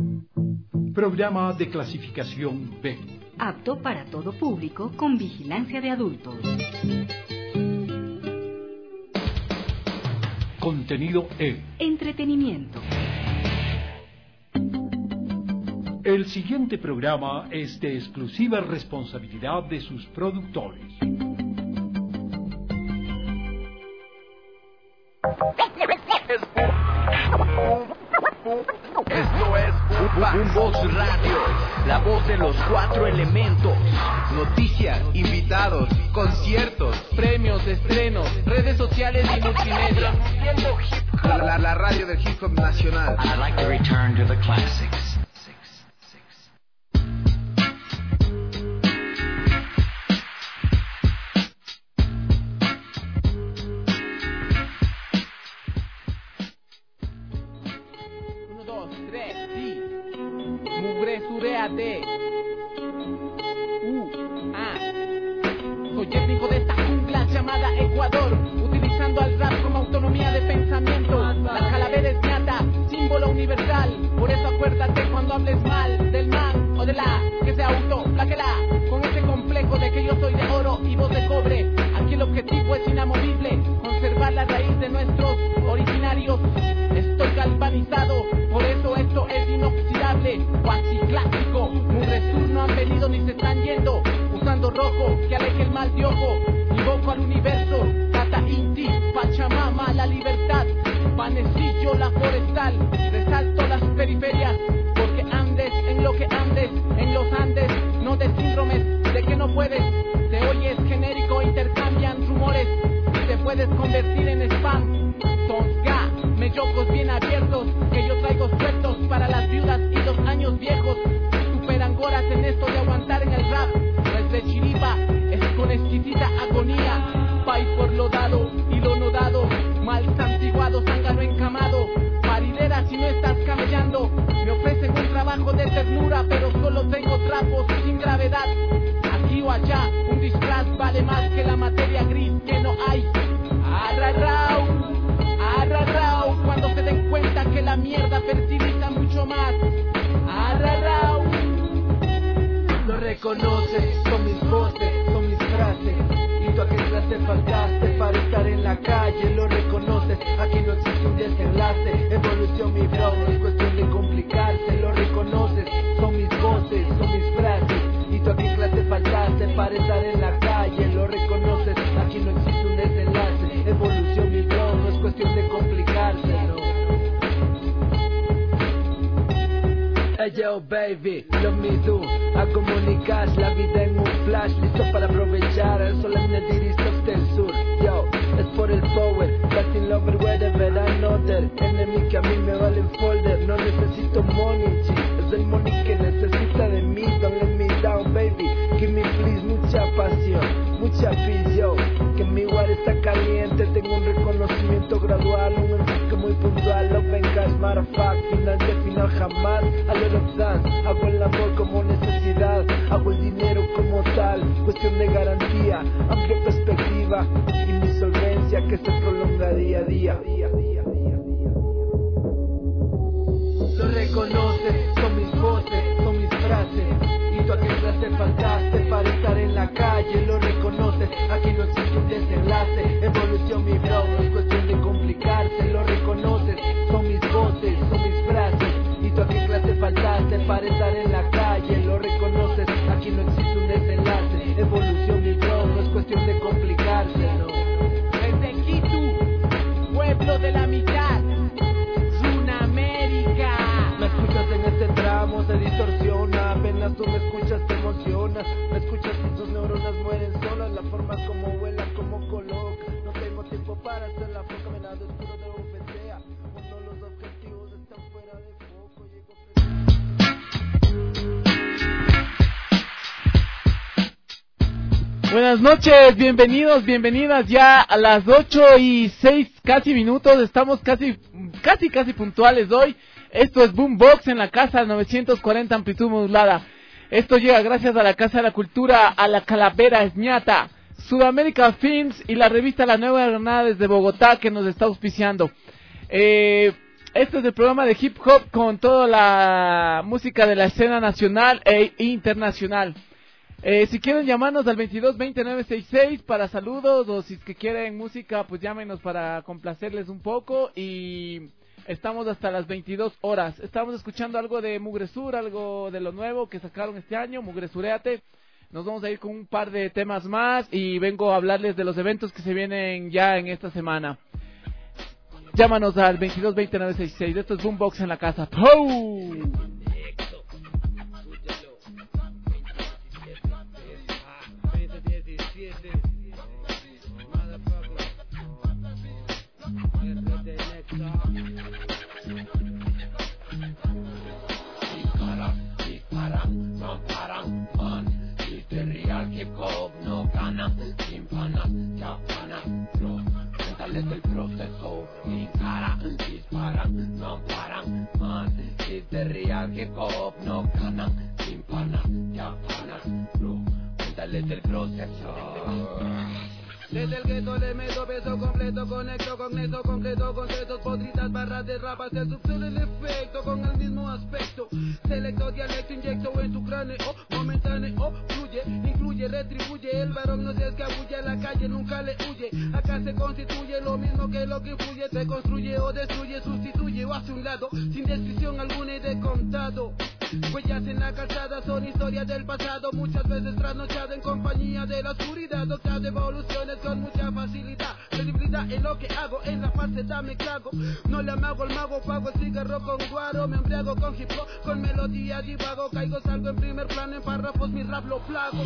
Programa de clasificación B. Apto para todo público con vigilancia de adultos. Contenido E. Entretenimiento. El siguiente programa es de exclusiva responsabilidad de sus productores. Esto es Boombox Radio, la voz de los cuatro elementos. Noticias, invitados, conciertos, premios, estrenos, redes sociales y multimedia. La radio del hip hop nacional. I'd like to return to the classics. Soy étnico de esta jungla llamada Ecuador, utilizando al rap como autonomía de pensamiento. La calavera es ñata, símbolo universal. Por eso acuérdate cuando hables mal del man o de la que se autoflagela con ese complejo de que yo soy de oro y vos de cobre. Aquí el objetivo es inamovible, conservar la raíz de nuestros originarios. Estoy galvanizado, por eso esto es inoxidable, cuasi clásico. Mugresur no han venido ni se están yendo, usando rojo que aleje el mal de ojo. Invoco al universo, Tata Inti, Pachamama, la libertad, Panecillo, la forestal. Resalto las periferias, porque andes en lo que andes, en los Andes, no de síndromes de que no puedes. Te oyes genérico, intercambian rumores y te puedes convertir en spam. Tonga, mellocos bien abiertos que yo traigo sueltos para las viudas y los años viejos. Superangoras en esto de aguantar en el rap. No es de chiripa, es con exquisita agonía. Pay por lo dado y lo no dado, mal santiguado, zángano encamado. Parideras si no estás camellando. Me ofrecen un trabajo de ternura, pero solo tengo trapos sin gravedad. Aquí o allá, un disfraz vale más que la materia gris que no hay. Arrarrao, arrarrao, cuando se den cuenta que la mierda fertiliza mucho más. Arrarrao. Lo reconoces, son mis voces, son mis frases. ¿Y tú a qué clase faltaste para estar en la calle? Lo reconoces, aquí no existe un desenlace. Evolución mi bro, no es cuestión de complicarse. Lo reconoces, son mis voces, son mis frases. ¿Y tú a qué clase faltaste para estar en la calle? Lo reconoces, aquí no existe un desenlace. Evolución mi bro, no es cuestión de complicarse, no. Hey yo baby, love me do. A comunicar la vida en un flash, listo para aprovechar el sol en el iris del sur. Yo, es por el power, Latin lover wherever another. Enemy que a mí me vale folder, no necesito money, G. Es el money que necesita de mí, don't let me down baby. Give me please mucha pasión, mucha peace yo. Que mi war está caliente, tengo un reconocimiento gradual, un enfoque muy puntual. Lo vengas, motherfuck, final de final jamás. A lot of dance, hago el amor como necesidad, hago el dinero como tal, cuestión de garantía, amplia perspectiva y mi solvencia que se prolonga día a día. Lo reconoces, son mis voces, son mis frases. ¿Y tú a qué clase faltaste para estar en la calle? Lo reconoces, aquí no existe un desenlace. Evolución mi bro, no es cuestión de complicarse. Lo reconoces, son mis voces, son mis frases. ¿Y tú a qué clase faltaste para estar en la calle? Lo reconoces, aquí no existe un desenlace. Evolución mi bro, no es cuestión de complicarse, no. Desde Quito, pueblo de la mitad, Sudamérica. Me escuchas en este tramo, se distorsiona. Apenas tú me escuchas, te emocionas. Me escuchas y tus neuronas mueren solas. La forma como vuelas, como coloca. No tengo tiempo para hacer la foca. Me la descubro de OPCA. Cuando los objetivos están fuera de foco, llego. Buenas noches, bienvenidos, bienvenidas ya a las 8:06 casi minutos, estamos casi puntuales hoy. Esto es Boombox en la casa 940 amplitud modulada. Esto llega gracias a la Casa de la Cultura, a la Calavera Ñata, Sudamérica Films y la revista La Nueva Granada desde Bogotá que nos está auspiciando. Este es el programa de hip hop con toda la música de la escena nacional e internacional. Si quieren llamarnos al 2220-966 para saludos, o si es que quieren música, pues llámenos para complacerles un poco. Y estamos hasta las 22 horas. Estamos escuchando algo de Mugresur, algo de lo nuevo que sacaron este año, Mugresuréate. Nos vamos a ir con un par de temas más y vengo a hablarles de los eventos que se vienen ya en esta semana. Llámanos al 2220-966. Esto es Boombox en la casa. ¡Pou! No paran, man. Este real hip hop no gana. Sin panas, ya panas, bro. Cuéntales del proceso. Sin cara, disparan, no paran, man. Este real hip hop no gana. Sin panas, ya panas, bro. Cuéntales del proceso. Desde el gueto le meto peso completo, conecto con eso concreto, con textos podridas, barras de rapas, el subsuelo, el efecto, con el mismo aspecto. Selecto, dialecto, inyecto en tu cráneo, momentáneo, fluye, incluye, retribuye, el varón no se escabulle, a la calle nunca le huye. Acá se constituye lo mismo que lo que influye, se construye o destruye, sustituye o hace un lado, sin descripción alguna y de contado. Huellas en la calzada son historias del pasado, muchas veces trasnochado en compañía de la oscuridad, doctor de evoluciones con mucha facilidad, credibilidad en lo que hago, en la falsedad me cago, no le amago al mago, pago el cigarro con guaro, me embriago con hip hop, con melodía divago, caigo, salgo en primer plano, en párrafos mi rap lo plago.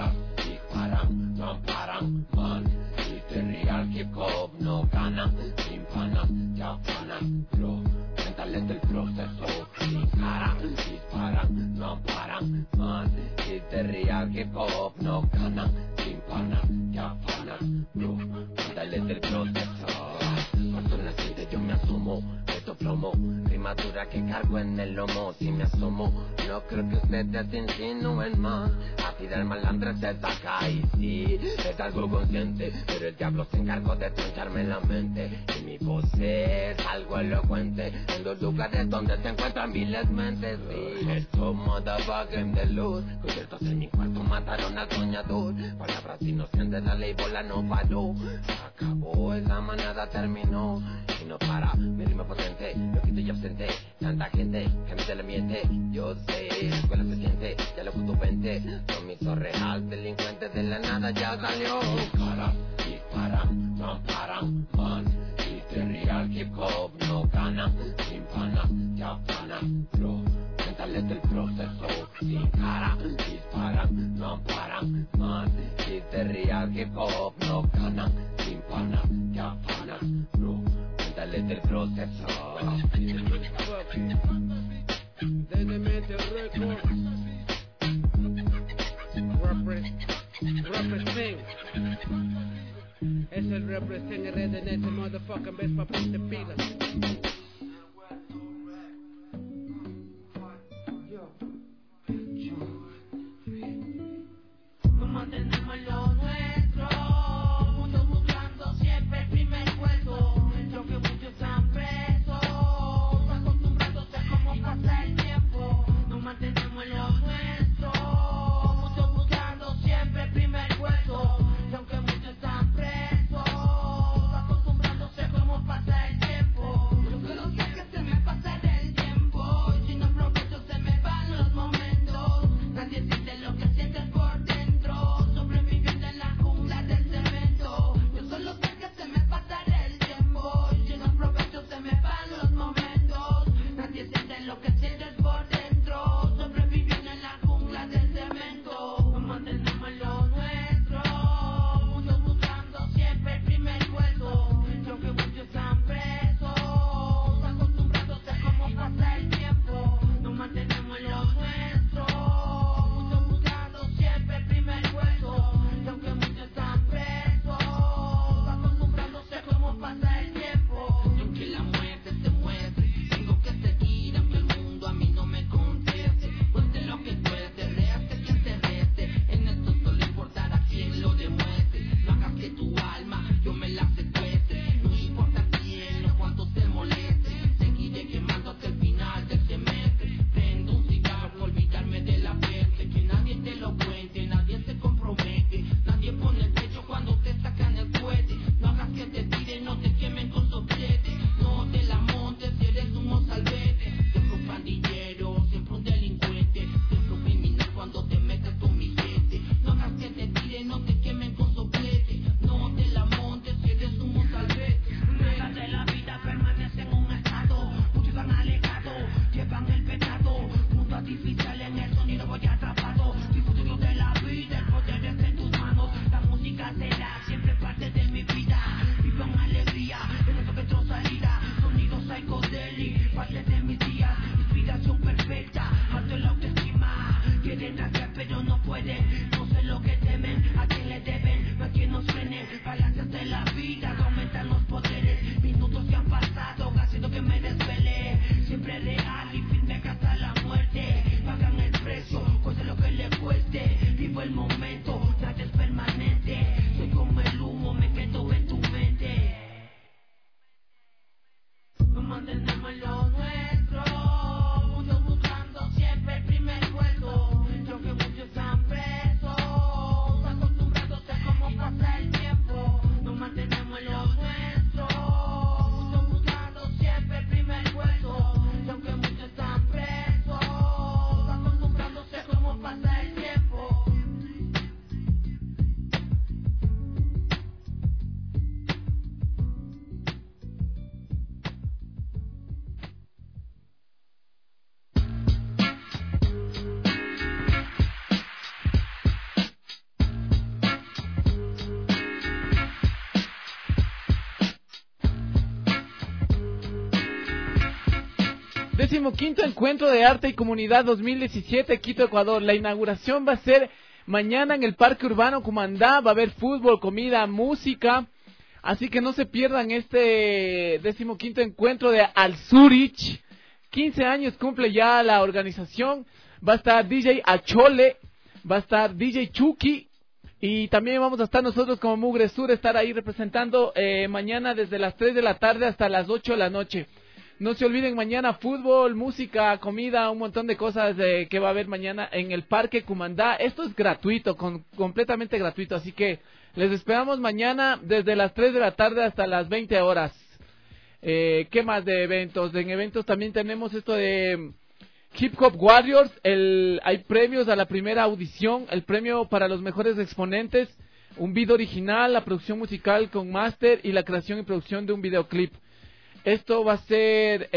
Disparan, no paran, man, este real hip hop no gana, sin panas, ya panas, bro. Cuéntales del proceso, sin cara, disparan, no paran, man. Este real hip hop no gana, sin panas, ya panas, bro. Cuéntales del proceso. Cuando naciste yo me asomo, meto plomo, rimadura que cargo en el lomo. Si me asomo, no creo que ustedes insinúen más. A tirar malandra se saca y sí, es algo consciente, pero el diablo se encargó de troncharme la mente. Y mi voz es algo elocuente en los lugares donde se encuentran miles mentes. Sí, esto motherfucking de luz, conciertos en mi cuarto mataron al soñador. Palabras inocentes, la ley bola no paró. Acabó, esa manada terminó y no para, mi rima potente, lo quito y absente. Tanta gente que a mí se le miente, yo sé, la escuela se siente, ya lo puto 20. Son mis real, delincuentes de la nada ya salió. Cara, disparan, no paran, man. Este real hip hop no gana, sin panas, ya panas, bro. Cuéntales del proceso, sin cara, disparan, no paran, man. Este real hip hop no gana, sin panas, ya panas, bro. Cuéntales del proceso. Desde Mente Records, represent. Es el represent en red en este motherfucking best pa' ponte pilas. Nos mantenemos en lo nuestro, mundo buscando siempre el primer puesto. Aunque muchos están presos, acostumbrándose a cómo pasa el tiempo. Nos mantenemos en lo nuestro, muchos buscando siempre el primer puesto. Aunque muchos están presos, acostumbrándose a cómo pasa el tiempo. 15º Encuentro de Arte y Comunidad 2017, Quito, Ecuador. La inauguración va a ser mañana en el Parque Urbano Cumandá. Va a haber fútbol, comida, música. Así que no se pierdan este 15º Encuentro de Al Zurich. 15 años cumple ya la organización. Va a estar DJ Achole, va a estar DJ Chucky. Y también vamos a estar nosotros como Mugre Sur, estar ahí representando mañana desde las 3 de la tarde hasta las 8 de la noche. No se olviden, mañana fútbol, música, comida, un montón de cosas que va a haber mañana en el Parque Cumandá. Esto es gratuito, completamente gratuito, así que les esperamos mañana desde las 3 de la tarde hasta las 20 horas. ¿Qué más de eventos? En eventos también tenemos esto de Hip Hop Warriors. Hay premios a la primera audición, el premio para los mejores exponentes, un video original, la producción musical con máster y la creación y producción de un videoclip. Esto va a ser,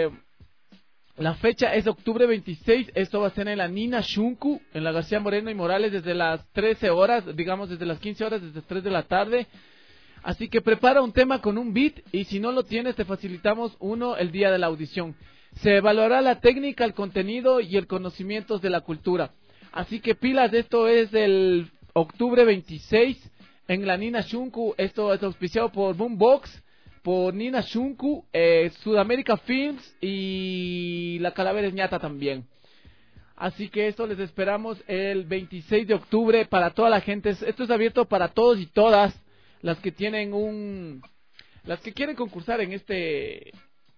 la fecha es octubre 26, esto va a ser en la Nina Shunku, en la García Moreno y Morales, desde las 13 horas, digamos desde las 15 horas, desde 3 de la tarde. Así que prepara un tema con un beat y si no lo tienes te facilitamos uno el día de la audición. Se evaluará la técnica, el contenido y el conocimiento de la cultura. Así que pilas, esto es el octubre 26 en la Nina Shunku, esto es auspiciado por Boombox, por Nina Shunku, Sudamérica Films y la Calavera Ñata también. Así que esto les esperamos el 26 de octubre para toda la gente. Esto es abierto para todos y todas las que tienen las que quieren concursar en este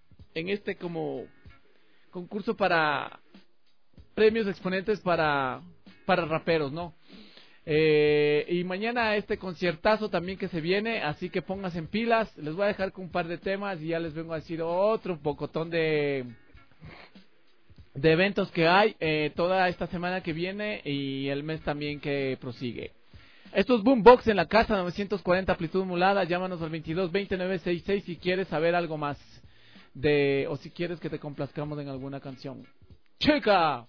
como concurso para premios exponentes para raperos, ¿no? Y mañana este conciertazo también que se viene, así que pónganse en pilas. Les voy a dejar con un par de temas y ya les vengo a decir otro pocotón de eventos que hay toda esta semana que viene y el mes también que prosigue. Esto es Boombox en la casa, 940 amplitud modulada. Llámanos al 22-2966 si quieres saber algo más o si quieres que te complazcamos en alguna canción. ¡Chica!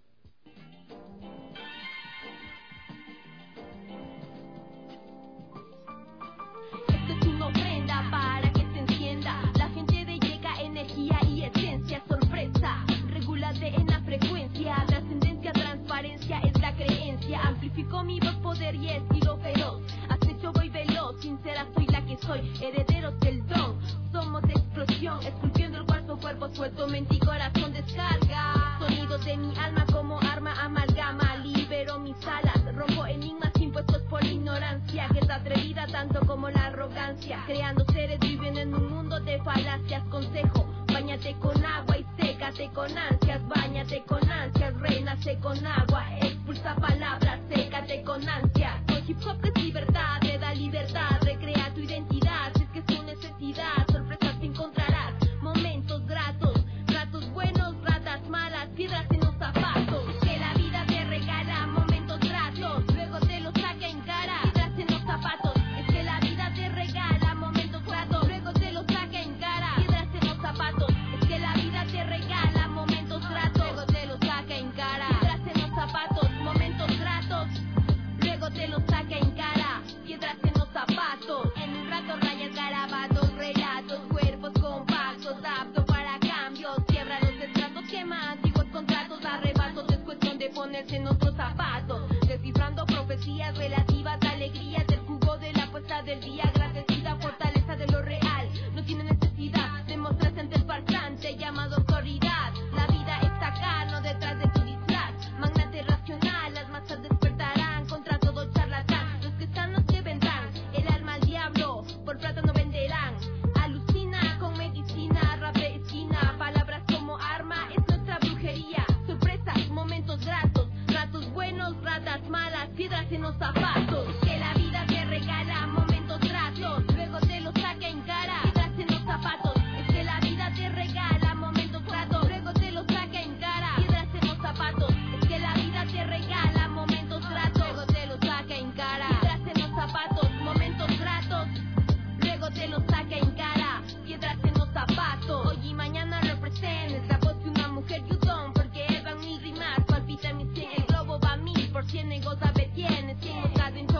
Para que se encienda, la gente de llega energía y esencia, sorpresa, regúlate en la frecuencia, trascendencia, transparencia es la creencia, amplifico mi voz, poder y estilo feroz, acecho voy veloz, sincera soy la que soy, herederos del don, somos de explosión, esculpiendo el cuarto cuerpo suelto, mente y corazón descarga, sonidos de mi alma como arma amalgama, libero mis alas, rompo enigmas impuestos por la ignorancia, que es atrevida tanto como la arrogancia, creando seres viviendo en un mundo de falacias, consejo, báñate con agua y sécate con ansias, báñate con ansias, renace con agua, expulsa palabras, sécate con ansias, soy hip hop que es libertad, te da libertad, recrea tu identidad, si es que es tu necesidad, sorpresas te encontrarás, momentos gratos, ratos buenos, ratas malas, piedras en los zapatos, que la vida te regala momentos gratos, luego te los saca en cara, piedras en los zapatos, es que la vida te regala momentos gratos, luego te los saca en cara, piedras en los zapatos, es que la vida te regala momentos gratos, luego te los saca en cara, piedras en los zapatos, momentos gratos, luego te los saca en cara, piedras en los zapatos, en un rato rayas garabatos, relatos, cuerpos compactos, aptos para cambios, quiebra los estratos, quema antiguos contratos, arrebatos, es cuestión de ponerse en otros zapatos, descifrando profecías relativas a alegrías del jugo de la puesta del día, agradecida fortaleza de lo real, no tiene necesidad de mostrarse ante el farsante llamado autoridad, la vida está acá, no detrás de tu disfraz, magnate racional, las masas despertarán contra todo charlatán, los que están los que vendrán, el alma al diablo, por plata no venderán, alucina con medicina, rap de esquina, palabras como arma, es nuestra brujería, sorpresas, momentos gratos, ratos buenos, ratas malas, piedras en los zapatos, que la vida te regala momentos gratos, luego te los saca en cara, piedras en los zapatos, es que la vida te regala momentos gratos, luego te los saca en cara, piedras en los zapatos, es que la vida te regala momentos gratos, luego te los saca en cara, piedras en los zapatos, momentos gratos, luego te los saca en cara, piedras en los zapatos, hoy y mañana representes la voz de una mujer yudón, porque van mil rimas, palpita mi 100, el globo va 1000%, goza tiene, 100 en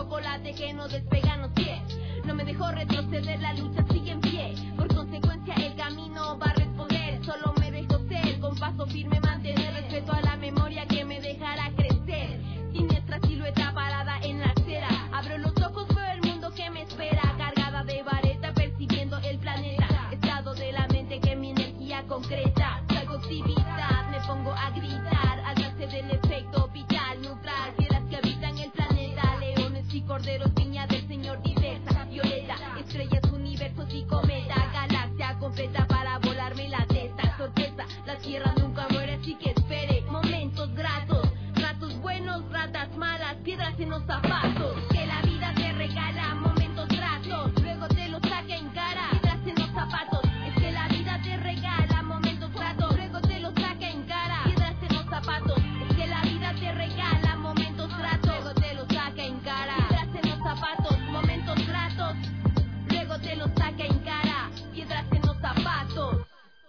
piedras en los zapatos. Que la vida te regala momentos gratos, luego te los saca en cara, piedras en los zapatos. Es que la vida te regala momentos gratos, luego te los saca en cara, piedras en los zapatos. Es que la vida te regala momentos gratos, luego te los saca en cara, piedras en los zapatos, momentos gratos, luego te los saca en cara, piedras en los zapatos.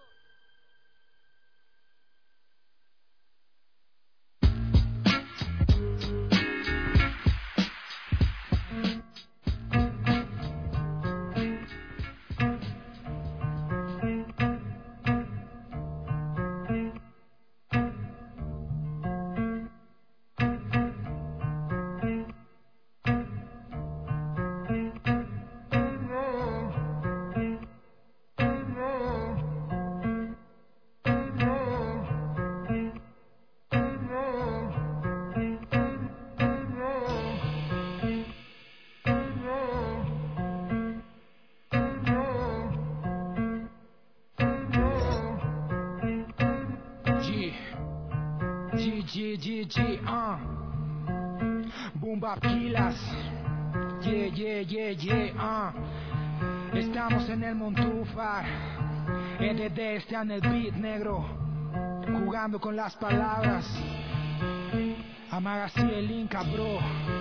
Boom Bap Killaz. Estamos en el Montúfar. EDD está en el beat, negro, jugando con las palabras. Amaga así el Inca, bro.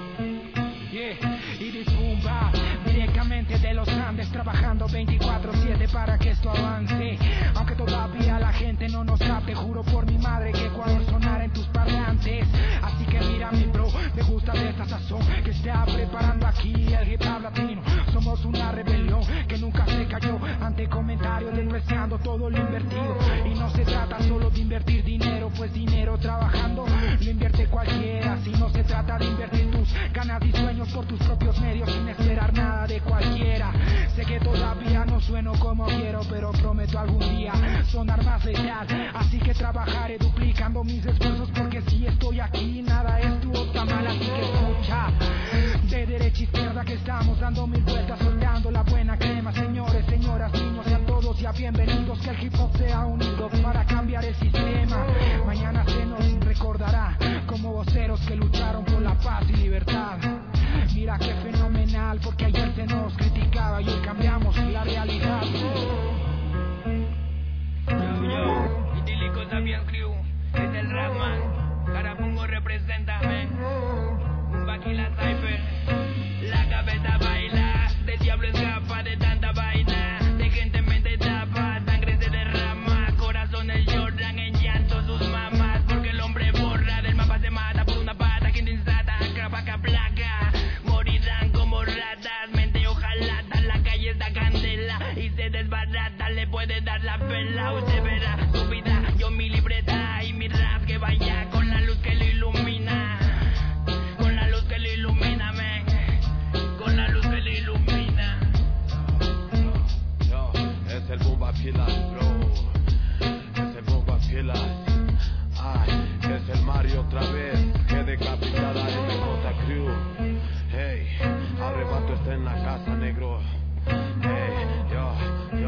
Y this Boom Bap, directamente de los Andes, trabajando 24/7 para que esto avance. Aunque todavía la gente no nos capte, juro por mi madre que Ecuador sonara en tus parlantes. Así que mira mi bro, me gusta de esta sazón que está preparando aquí el hip hop latino. Somos una rebelión que nunca se cayó ante comentarios despreciando todo lo invertido. Y no se trata solo de invertir dinero, pues dinero trabajando lo invierte cualquiera. Si no se trata de invertir tus ganas y sueños por tus propios medios sin esperar nada de cualquiera. Sé que todavía no sueno como quiero, pero prometo algún día sonar más letal. Así que trabajaré duplicando mis esfuerzos, porque si estoy aquí nada es tu otra mal. Así que escucha, de derecha a izquierda que estamos dando mil vueltas, soltando la buena crema. Señores, señoras, niños, sean todos ya bienvenidos. Que el hip hop sea unido para cambiar el sistema. Mañana se nos recordará como voceros que lucharon por la paz y libertad. Mira qué fenomenal, porque ayer se nos criticaba y hoy cambiamos la realidad. Yo, Idílico Sabian Crew, es el Rapman, Carapungo representa, un Baquila Cypher, la cabeza baila, del diablo escapa de tanta vaina, de gente en mente tapa, sangre se derrama, corazones lloran en llanto sus mamás, porque el hombre borra, del mapa se mata por una pata, quien te insata, crapaca placa. Como ratas, mente ojalata, la calle está candela y se desbarata, le puede dar la pela, usted verá su vida, yo mi libreta y mi rap que vaya con la luz que lo ilumina, con la luz que lo ilumina, man, con la luz que lo ilumina. Yo, es el Boom Bap Killaz, bro, es el Boom Bap Killaz, ay, es el Mario otra vez, que decapitada MJ Crew. Hey, arrebato está en la casa, negro. Hey, yo.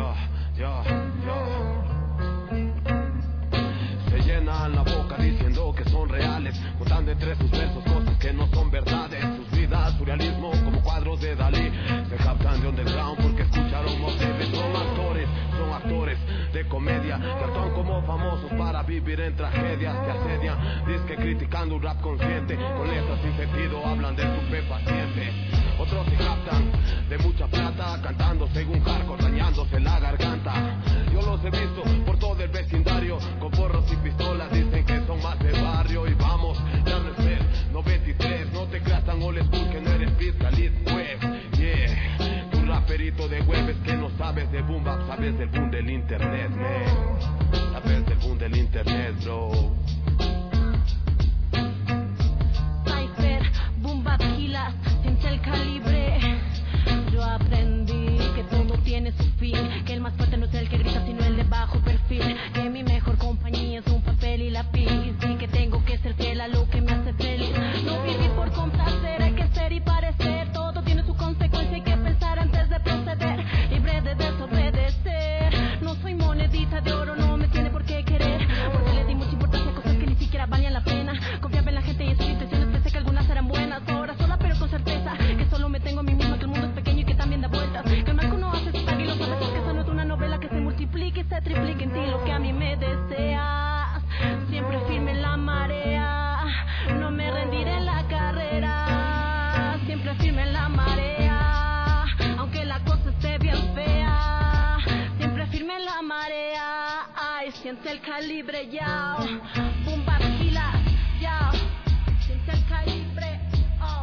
Se llenan la boca diciendo que son reales, contando entre sus versos cosas que no son verdades. Sus vidas, surrealismo como cuadros de Dalí. Se captan de underground porque escucharon motetes. Son actores de comedia que actúan como famosos para vivir en tragedias que asedian. Disque criticando un rap consciente, con letras sin sentido hablan de estupefacientes. Otros se captan de mucha plata, cantando según hardcore, dañándose la garganta. Yo los he visto por todo el vecindario, con porros y pistolas, dicen que son más de barrio. Y vamos, ya no es el 93, no te creas tan old school que no eres fiscalist, pues, yeah. Tu raperito de web es que no sabes de boom bap, sabes del boom del internet, man. Sabes del boom del internet, bro. Cypher, Boom Bap Killaz, siente el calibre. Yo aprendí que todo Siente el calibre, ya. Boom, vacila, ya. Siente el calibre, oh.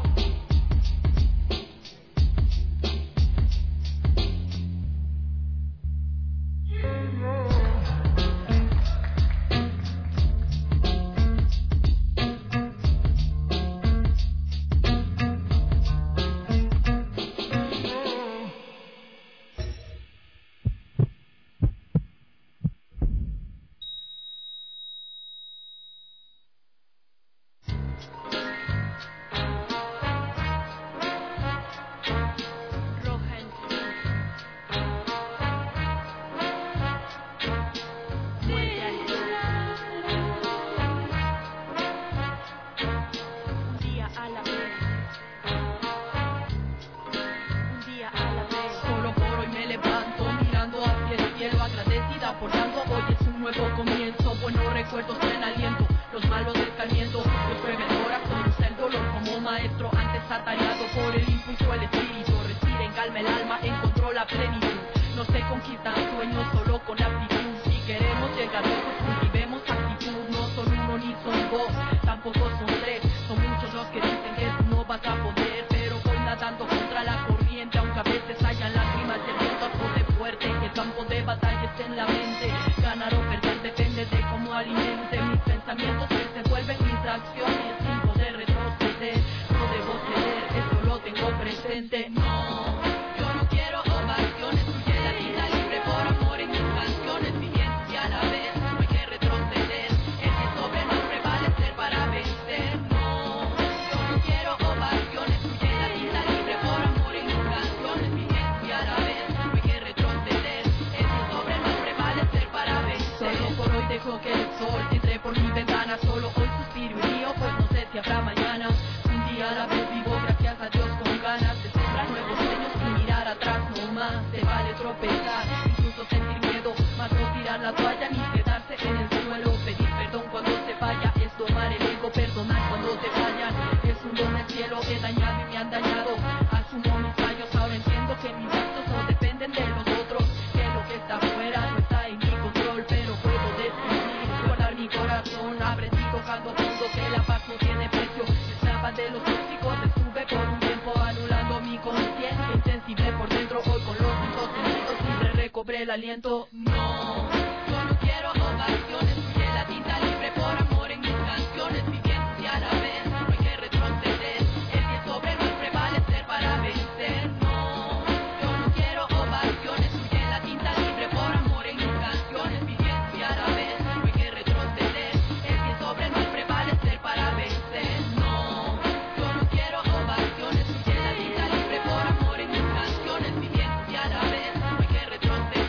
El aliento, no, yo no quiero ovaciones, fluye la tinta libre por amor en mis canciones, viviendo y a la vez, no hay que retroceder, el que sobre no es prevalecer para vencer, no, yo no quiero ovaciones, fluye la tinta libre por amor en mis canciones, viviendo y a la vez, no hay que retroceder, el que sobre no es prevalecer para vencer, no, yo no quiero ovaciones, fluye la tinta libre por amor en mis canciones, viviendo y a la vez, no hay que retroceder.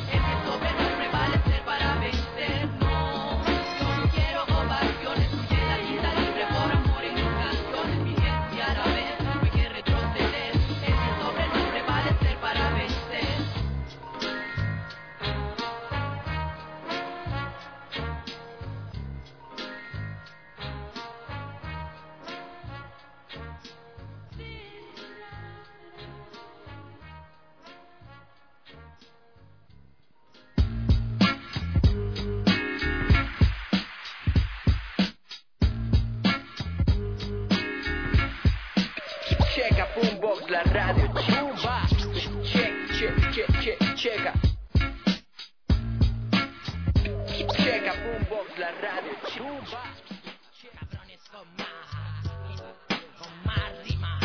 Boombox, la radio chumba. Checa. Checa, Boombox, la radio chumba. Cabrones con más rima.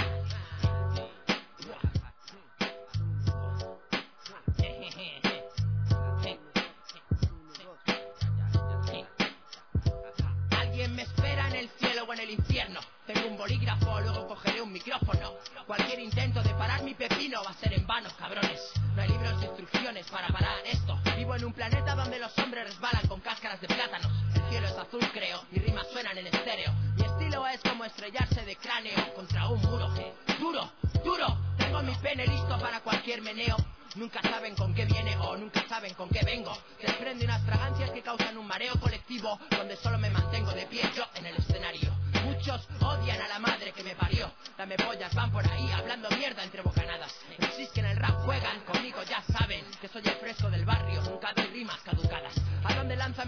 Alguien me espera en el cielo o en el infierno. Tengo un bolígrafo, luego cogeré un micrófono. Cualquier intento de parar mi pepino va a ser en vano, cabrones. No hay libros de instrucciones para parar esto. Vivo en un planeta donde los hombres resbalan con cáscaras de plátanos. El cielo es azul, creo, mis rimas suenan en estéreo. Mi estilo es como estrellarse de cráneo contra un muro. Duro, duro, tengo mi pene listo para cualquier meneo. Nunca saben con qué viene o nunca saben con qué vengo. Desprende unas fragancias que causan un mareo colectivo, donde solo me mantengo de pie yo en el escenario. Muchos odian a la madre que me parió. Dame pollas, van por ahí hablando mierda entre bocanadas. MCs que en el rap juegan conmigo ya saben que soy el fresco del barrio, nunca doy rimas caducadas. ¿A dónde lanza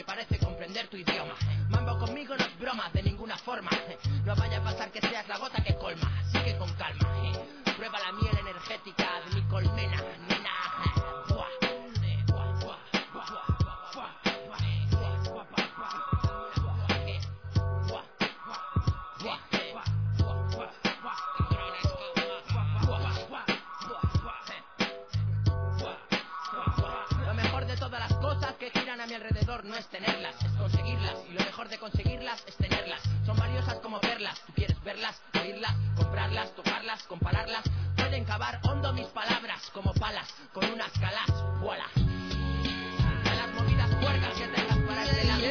parece comprender tu idioma. Mambo conmigo no es broma de ninguna forma. No vaya a pasar que seas la gota que colma. Sigue con calma. Prueba la miel energética de mi colmena, nena. Lo mejor de todas las cosas que giran a mi alrededor no es tenerlas, es conseguirlas. Y lo mejor de conseguirlas es tenerlas. Son valiosas como perlas. Tú quieres verlas, oírlas, comprarlas, tocarlas, compararlas. Pueden cavar hondo mis palabras como palas con unas calas. Voilà. A las movidas puercas que tengas para este lado.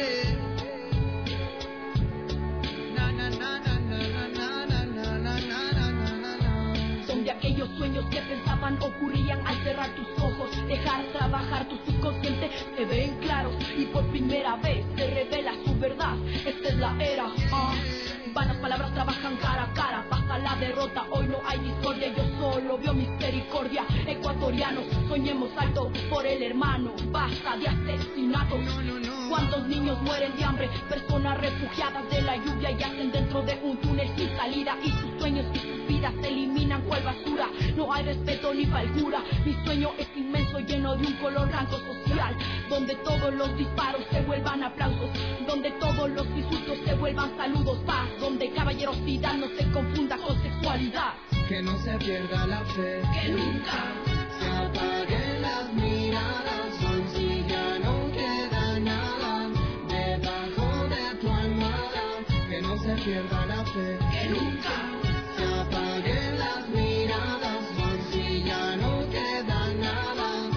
Son de aquellos sueños que pensaban ocurrían al cerrar tus ojos, dejar trabajar tu subconsciente, se ven claros y por primera vez se revela su verdad. Esta es la era. Vanas palabras trabajan cara a cara, pasa la derrota, hoy no hay discordia, yo solo veo misericordia. Ecuatorianos, soñemos alto por el hermano, basta de asesinatos. ¿Cuántos niños mueren de hambre? Personas refugiadas de la lluvia yacen dentro de un túnel sin salida y sus sueños y sus vidas se eliminan cual basura. No hay respeto ni falgura, mi sueño es inmenso lleno de un color blanco social, donde todos los disparos se vuelvan aplausos, donde todos los insultos se vuelvan saludos, paz, donde caballerosidad no se confunda con sexualidad. Que no se pierda la fe, que nunca se apaguen las miradas, hoy si ya no queda nada debajo de tu almohada. Que no se pierda la fe, que nunca se apaguen las miradas, hoy si ya no queda nada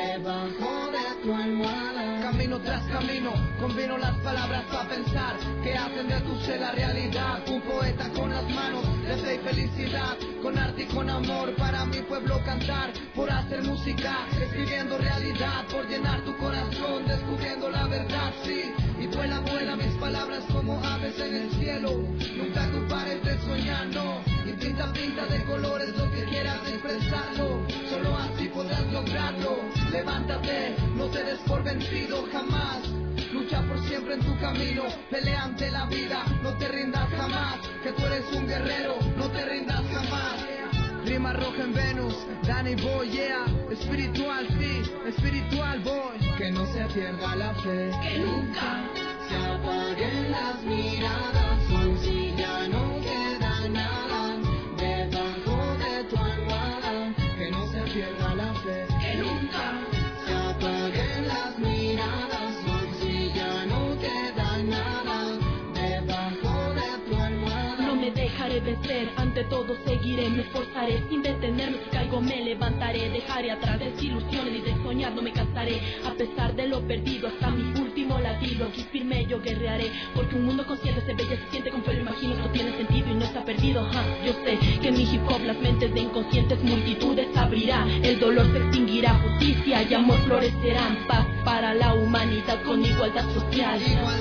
debajo de tu almohada. Camino tras camino, combino las palabras para pensar que hacen de tu ser la realidad. Un poeta con las manos de fe y felicidad, con arte y con amor para mi pueblo cantar, por hacer música, escribiendo realidad, por llenar tu corazón, descubriendo la verdad, sí. Y vuela, vuela mis palabras como aves en el cielo, nunca tú pares de soñar, no. Y pinta, pinta de colores lo que quieras expresarlo, solo así podrás lograrlo. Levántate, no te des por vencido jamás. Lucha por siempre en tu camino, pelea ante la vida, no te rindas jamás, que tú eres un guerrero, no te rindas jamás. Rima roja en Venus, Danny Boy, yeah, espiritual, sí, espiritual boy. Que no se pierda la fe, que nunca se apaguen las miradas, hoy si ya no queda nada debajo de tu almohada. Que no se pierda la fe, que nunca se apaguen las miradas, hoy si ya no queda nada debajo de tu almohada. No me dejaré vencer, ante todo seguiré, me esforzaré sin detenerme, si caigo me levantaré, dejaré atrás desilusiones y de soñar no me cansaré, a pesar de lo perdido hasta mi último latido, aquí firme yo guerrearé, porque un mundo consciente se ve y se siente con fe, lo imagino, esto tiene sentido y no está perdido, yo sé que en mi hip hop las mentes de inconscientes multitudes abrirá, el dolor se extinguirá, justicia y amor florecerán, paz para la humanidad con igualdad social.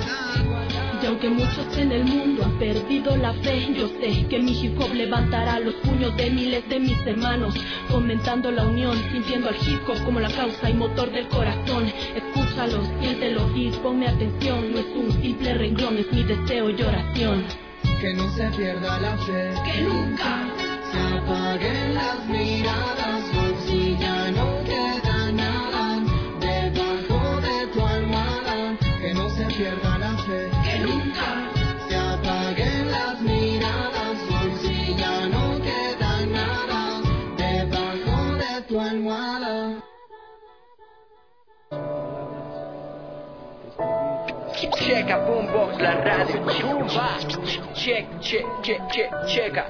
Y aunque muchos en el mundo han perdido la fe, yo sé que mi hip hop levantará los puños de miles de mis hermanos, fomentando la unión, sintiendo al hip hop como la causa y motor del corazón. Escúchalo, siéntelo y ponme atención, no es un simple renglón, es mi deseo y oración. Que no se pierda la fe, que nunca se apaguen las miradas, hoy si ya no queda nada debajo de tu almohada. Que no se pierda la fe, que nunca se apaguen las miradas, hoy si ya no queda nada debajo de tu almohada. Checa Boombox, la radio chumba. Checa.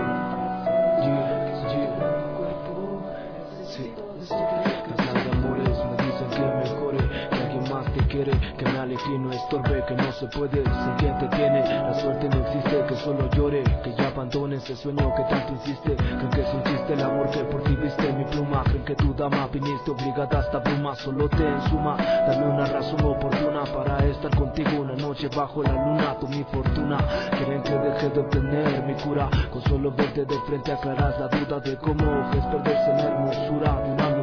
Que me aleje y no estorbe, que no se puede, si quien te tiene, la suerte no existe, que solo llore, que ya abandone ese sueño que tanto insiste, creen que es un chiste el amor que por ti viste mi pluma, creen que tu dama viniste obligada hasta bruma, solo te ensuma, dame una razón oportuna para estar contigo una noche bajo la luna, tú mi fortuna, quieren que deje de obtener mi cura, con solo verte de frente aclaras la duda de cómo es perderse en la hermosura de una mujer.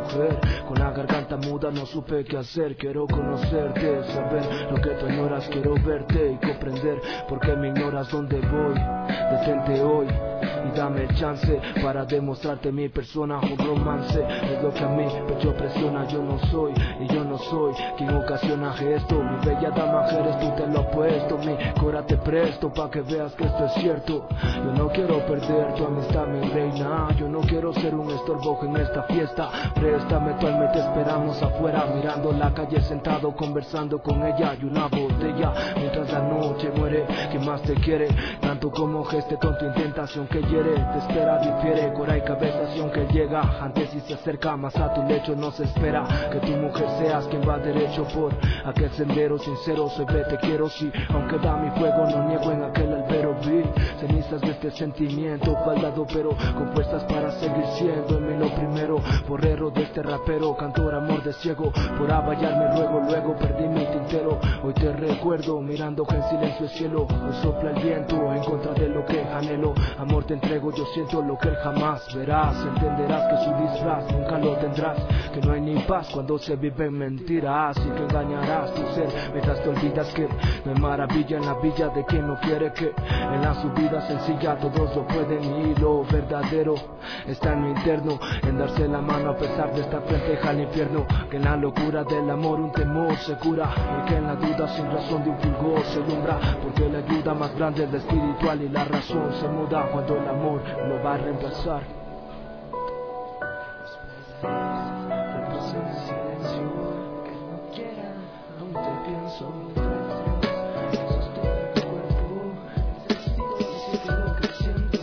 mujer. Con la garganta muda no supe qué hacer. Quiero conocerte, saber lo que tú ignoras. Quiero verte y comprender por qué me ignoras dónde voy. Detente hoy y dame el chance para demostrarte mi persona. Un romance es lo que a mí pecho presiona. Yo no soy y yo no soy quien ocasiona esto. Mi bella dama eres tú, te lo apuesto. Mi cora te presto pa' que veas que esto es cierto. Yo no quiero perder tu amistad, mi reina. Yo no quiero ser un estorbo en esta fiesta. Préstame tu alma y te esperamos afuera, mirando la calle sentado conversando con ella y una botella. Mientras la noche muere, ¿quién más te quiere? Tanto como este tonto intentación que hiere. Te espera, difiere, cora y cabeza que llega. Antes si se acerca más a tu lecho, no se espera que tu mujer seas quien va derecho por aquel sendero sincero. Se ve, te quiero sí, aunque da mi fuego, no niego en aquel albero. Vi cenizas de este sentimiento, baldado pero con fuerzas para seguir siendo en mí lo primero. Borrero de este rapero, cantor amor de ciego. Por avallarme luego perdí mi tintero. Hoy te recuerdo mirando en silencio el cielo. Hoy sopla el viento en contra de lo que anhelo. Amor te entrego, yo siento lo que él jamás verás. Entenderás que su disfraz nunca lo tendrás, que no hay ni paz cuando se vive en mentiras, y que engañarás tu ser mientras te olvidas que no hay maravilla en la villa de quien no quiere que en la subida sencilla todos lo pueden. Y lo verdadero está en lo interno, en darse la mano a pesar de estar frente al infierno. Que en la locura del amor un temor se cura, y que en la duda sin razón de un fulgor se alumbra, porque la ayuda más grande es la espiritual y la razón se muda cuando el amor lo va a reemplazar. Reposo en silencio, que no quiera, aún te pienso. Sostengo tu cuerpo, necesito decirte lo que siento.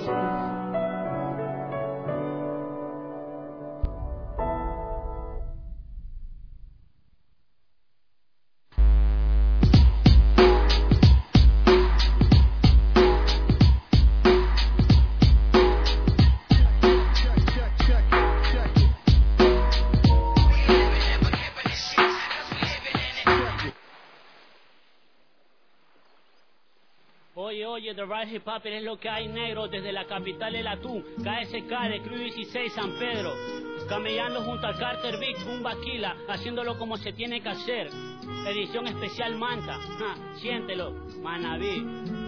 Oye, The Right Hip Hop es lo que hay, negro, desde la capital el atún, KSK de Cruz 16 San Pedro, camellando junto al Carter Vic, un Baquila, haciéndolo como se tiene que hacer, edición especial Manta, siéntelo, Manaví,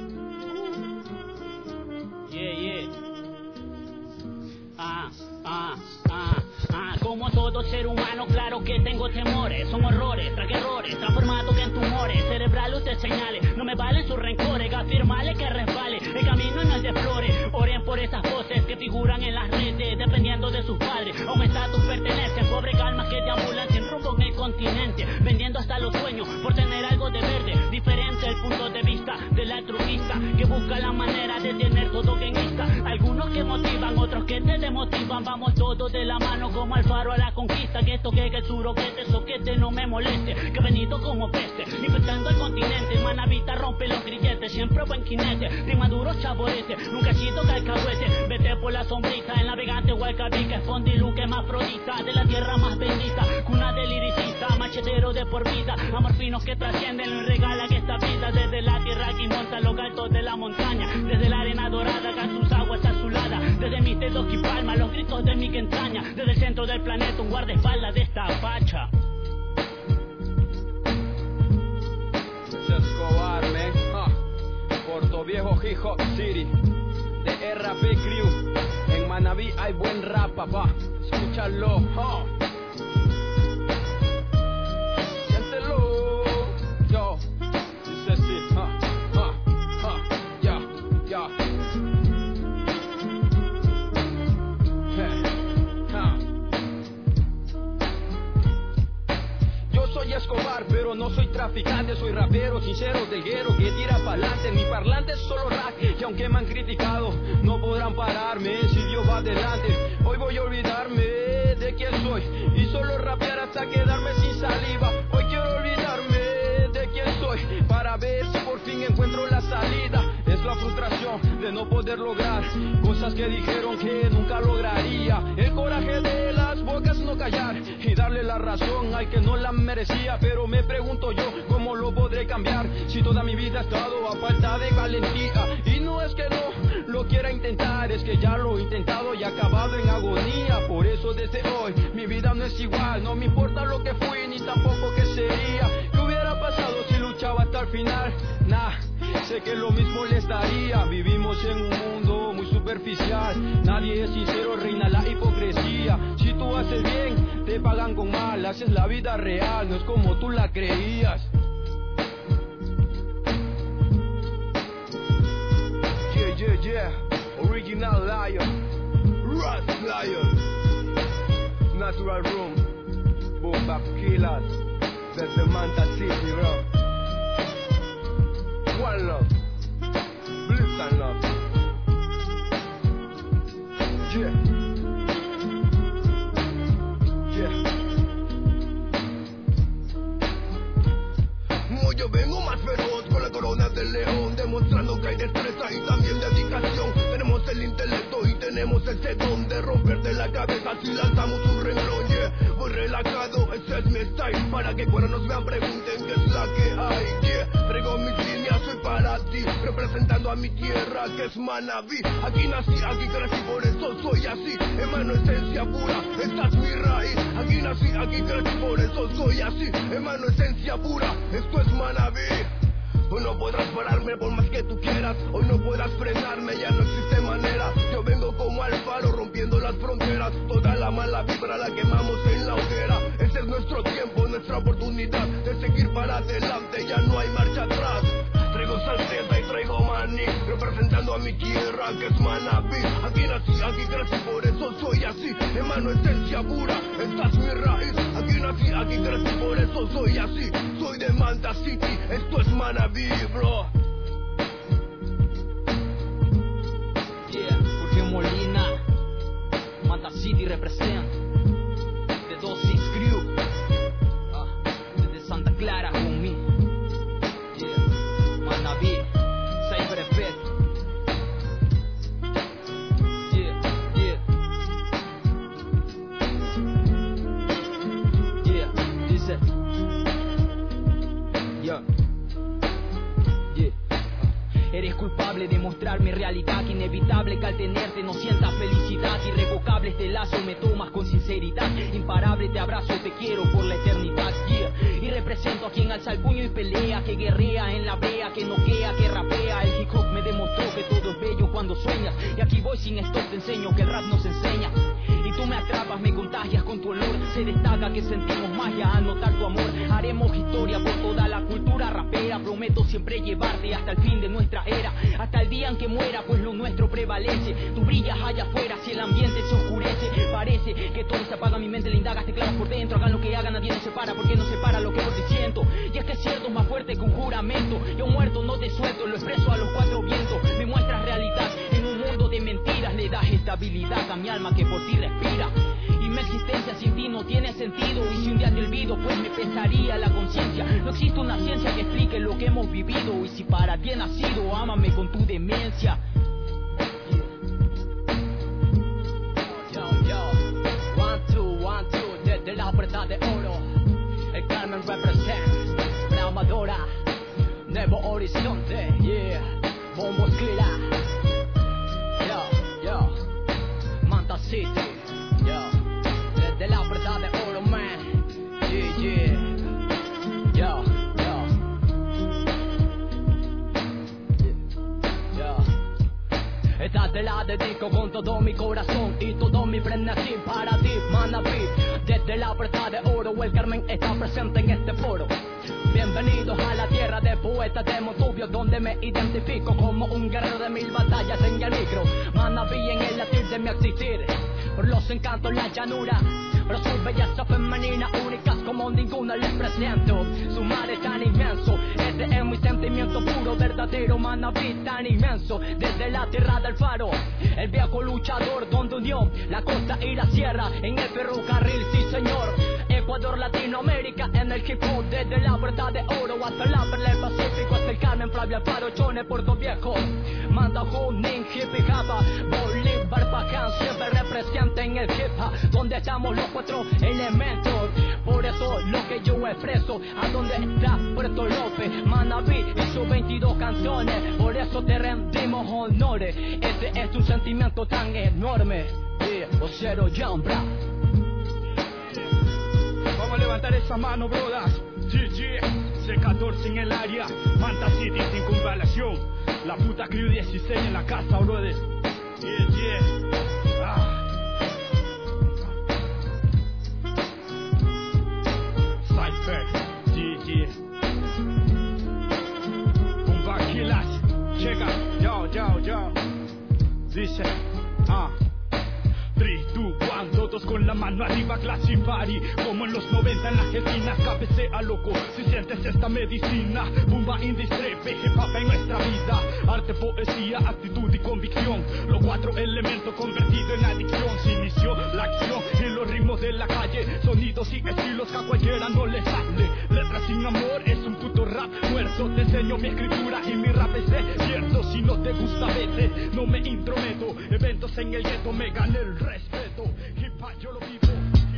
como todo ser humano, claro que tengo temores, son horrores, traje errores, transformados en tumores, cerebrales te señales, no me valen sus rencores, afirmale que resbale, el camino no es de flores, oren por esas voces que figuran en las redes, dependiendo de sus padres, a un estatus pertenecen, pobre calma que deambulan sin rumbo en el continente, vendiendo hasta los sueños por tener algo de verde, diferente el punto de vista del altruista, que busca la manera de tener todo en vista, algunos que motivan, otros que te demotivan, vamos todos de la mano como al faro a la conquista, que toque, que el suroquete, soquete no me moleste, que venido como peste, infectando el continente, Manavita rompe los grilletes, siempre buen jinete, rima duro chaborete, nunca he sido calcahuete, vete por la sombrita, el navegante Huaycabica, Fondiluque más afrodita, de la tierra más bendita, cuna del liricista, machetero de por vida, amor finos que trascienden, le regalan esta vida, desde la tierra que monta los altos de la montaña, desde la arena dorada que a sus aguas azuladas, desde mis dedos y palmas, los gritos de mi entraña, desde el centro del planeta, un guardaespaldas de esta facha. Escobar, Puerto Viejo, Hip Hop City, de RAP Crew, en Manaví hay buen rap, papá, escúchalo, siéntelo, yo, dice así, ya. Yo soy Escobar, pero no soy traficante, soy rapero, sincero, del guero, que tira pa'lante, mi parlante es solo rap, y aunque me han criticado, no podrán pararme, si Dios va adelante, hoy voy a olvidarme de quién soy, y solo rapear hasta quedarme sin saliva, hoy quiero olvidarme de quién soy, para ver si por fin encuentro la salida, es la frustración de no poder lograr, cosas que dijeron que nunca lograría, el coraje de las bocas no callar, y darle la razón al que no la merecía, pero me pregunto yo, ¿cómo lo podré cambiar? Si Si toda mi vida he estado a falta de valentía. Y no es que no lo quiera intentar, es que ya lo he intentado y he acabado en agonía. Por eso desde hoy mi vida no es igual. No me importa lo que fui ni tampoco qué sería. ¿Qué hubiera pasado si luchaba hasta el final? Nah, sé que lo mismo les daría. Vivimos en un mundo muy superficial. Nadie es sincero, reina la hipocresía. Si tú haces bien, te pagan con mal. Así es la vida real, no es como tú la creías. Yeah, yeah, original lion, Rust lion, natural room, boom bap killers, desde Manta City, bro. One love, bliss and love. Yeah, yeah. Yo vengo más feroz con la corona del león, demostrando que hay destreza y también dedicación. Tenemos el intelecto y tenemos ese don de romperte la cabeza si lanzamos un renglón. Yeah, voy relajado, ese es mi style, para que cuando nos vean pregunten qué es la que hay. Yeah, traigo mis líneas, soy para ti, representando a mi tierra que es Manabí. Aquí nací, aquí crecí, por eso soy así, hermano, esencia pura, esta es mi raíz. Aquí nací, aquí crecí, por eso soy así, hermano, esencia pura, esto es Manabí. Hoy no podrás pararme por más que tú quieras, hoy no podrás frenarme, ya no existe manera. Yo vengo como al faro rompiendo las fronteras, toda la mala vibra la quemamos en la hoguera. Este es nuestro tiempo, nuestra oportunidad de seguir para adelante, ya no hay marcha atrás. Traigo salseta y traigo maní, representando a mi tierra que es Manabí. Aquí nací, aquí crecí, por eso soy así, hermano, esencia pura, esta es mi raíz. Aquí nací, aquí crecí, por eso soy así, soy de Manta City, esto es Manabí, bro. Yeah, Jorge Molina, Manta City represent, The 26 Crew, desde Santa Clara conmigo. Manabí, Cyber Effect. Yeah, yeah. Yeah, dice. Yeah. Yeah. Eres culpable de mostrar mi realidad, que inevitable que al tenerte no sientas felicidad. Irrevocable este lazo, me tomas con sinceridad. Imparable te abrazo, te quiero por la eternidad. Yeah. Y represento a quien alza el puño y pelea, que guerrea en la brea, que noquea, que rapea. El hip hop me demostró que todo es bello cuando sueñas. Y aquí voy sin stop, te enseño que el rap nos enseña. Y tú me atrapas, me contagias con tu olor. Se destaca que sentimos magia al notar tu amor. Haremos historia por toda la cultura rapera. Prometo siempre llevarte hasta el fin de nuestra era, hasta el día en que muera, pues lo nuestro prevalece. Tú brillas allá afuera si el ambiente se oscurece. Parece que todo se apaga, mi mente le indagas, te clavas por dentro. Hagan lo que hagan, nadie nos separa, porque no separa lo que por ti siento. Y es que es cierto, es más fuerte que un juramento. Yo muerto no te suelto, lo expreso a los cuatro vientos. Me muestras realidad en un mundo de mentiras. Le das estabilidad a mi alma que por ti respira. Y mi existencia sin ti no tiene sentido. Y si un día te olvido, pues me pesaría la conciencia. No existe una ciencia que explique lo que hemos vivido. Y si para ti he nacido, ámame con tu demencia. One, two, desde la puerta de oro. El Carmen represent la amadora. Nuevo horizonte, yeah. Bombos Clera. Yo, Manta City. Desde la puerta de oro, man. Yeah. Esta te la dedico con todo mi corazón y todo mi frenesí para ti, Manabí. Desde la puerta de oro, el Carmen está presente en este foro. Bienvenidos a la tierra de poetas de Montubio, donde me identifico como un guerrero de 1000 batallas en el micro. Manabí en el latir de mi existir, por los encantos la llanura, pero su belleza femenina únicas como ninguna les presento. Su mar es tan inmenso, este es mi sentimiento puro, verdadero Manabí tan inmenso. Desde la tierra del faro, el viejo luchador donde unió la costa y la sierra en el ferrocarril, sí señor. Ecuador, Latinoamérica en el hip hop, desde la puerta de oro hasta la perla del Pacífico, hasta el Carmen, Flavia, Alfaro, Chone, Puerto Viejo, Manda, Junín, Hippie, Java, Bolívar, Pacán, siempre representen el hip hop, donde estamos los cuatro elementos. Por eso lo que yo como expreso. ¿A dónde está Puerto López? Manaví hizo 22 canciones, por eso te rendimos honores. Este es un sentimiento tan enorme. Vocero John Brown. Vamos a levantar esa mano, brodas. GG, C14 en el área, Fantasy sin circunvalación. La puta Crew 16 en la casa, brothers. Cypher, GG. Bumbaquilas, llega, yo. Dice, 3, 2, 1, todos con la mano arriba, clase party. Como en los 90 en las esquinas, cabecea loco, si sientes esta medicina. Bumba industry, hip hop en nuestra vida. Arte, poesía, actitud y convicción. Los 4 elementos convertidos en adicción. Se inició la acción en los ritmos de la calle. Sonidos y estilos que a cualquiera no le sale. Letras sin amor, es un puto rap muerto. Te enseño mi escritura y mi rap es cierto. Si no te gusta, vete, no me intrometo. Eventos en el gueto, me gané el respeto. Hip hop yo lo vivo.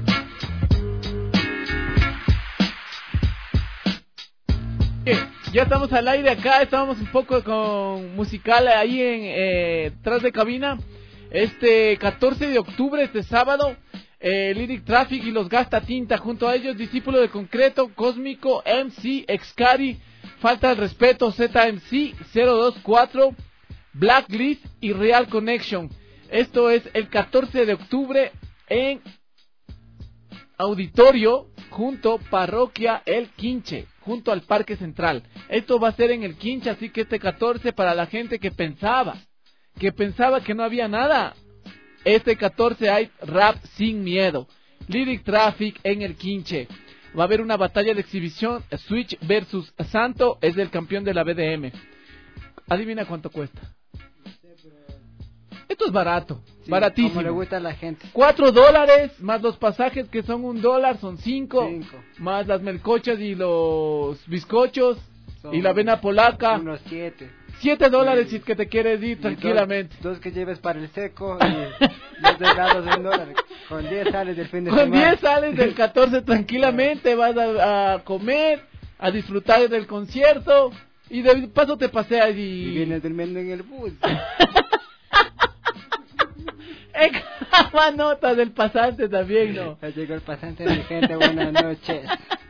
Ya estamos al aire acá, estábamos un poco con musical ahí en tras de cabina. Este 14 de octubre, este sábado, Lyric Traffic y los Gasta Tinta, junto a ellos Discípulo de Concreto, Cósmico, MC, Excari, Falta de Respeto, ZMC, 024, Blacklist y Real Connection. Esto es el 14 de octubre en Auditorio, junto Parroquia El Quinche, junto al Parque Central. Esto va a ser en El Quinche, así que este 14 para la gente que pensaba que no había nada. Este 14 hay rap sin miedo. Lyric Traffic en El Quinche. Va a haber una batalla de exhibición, Switch versus Santo, es del campeón de la BDM. Adivina cuánto cuesta. Esto es barato, sí, baratísimo. Como le gusta a la gente. $4 más los pasajes que son $1, son 5. Más las melcochas y los bizcochos son y la avena polaca. Unos 7. $7 si es que te quieres ir tranquilamente. Dos que lleves para el seco y los delados de $1. Con 10 sales del fin de semana. Con 10 sales del 14 tranquilamente, vas a comer, a disfrutar del concierto y de paso te paseas y vienes durmiendo en el bus. Nota del pasante también, ¿no? Ya llegó el pasante, mi gente, buenas noches.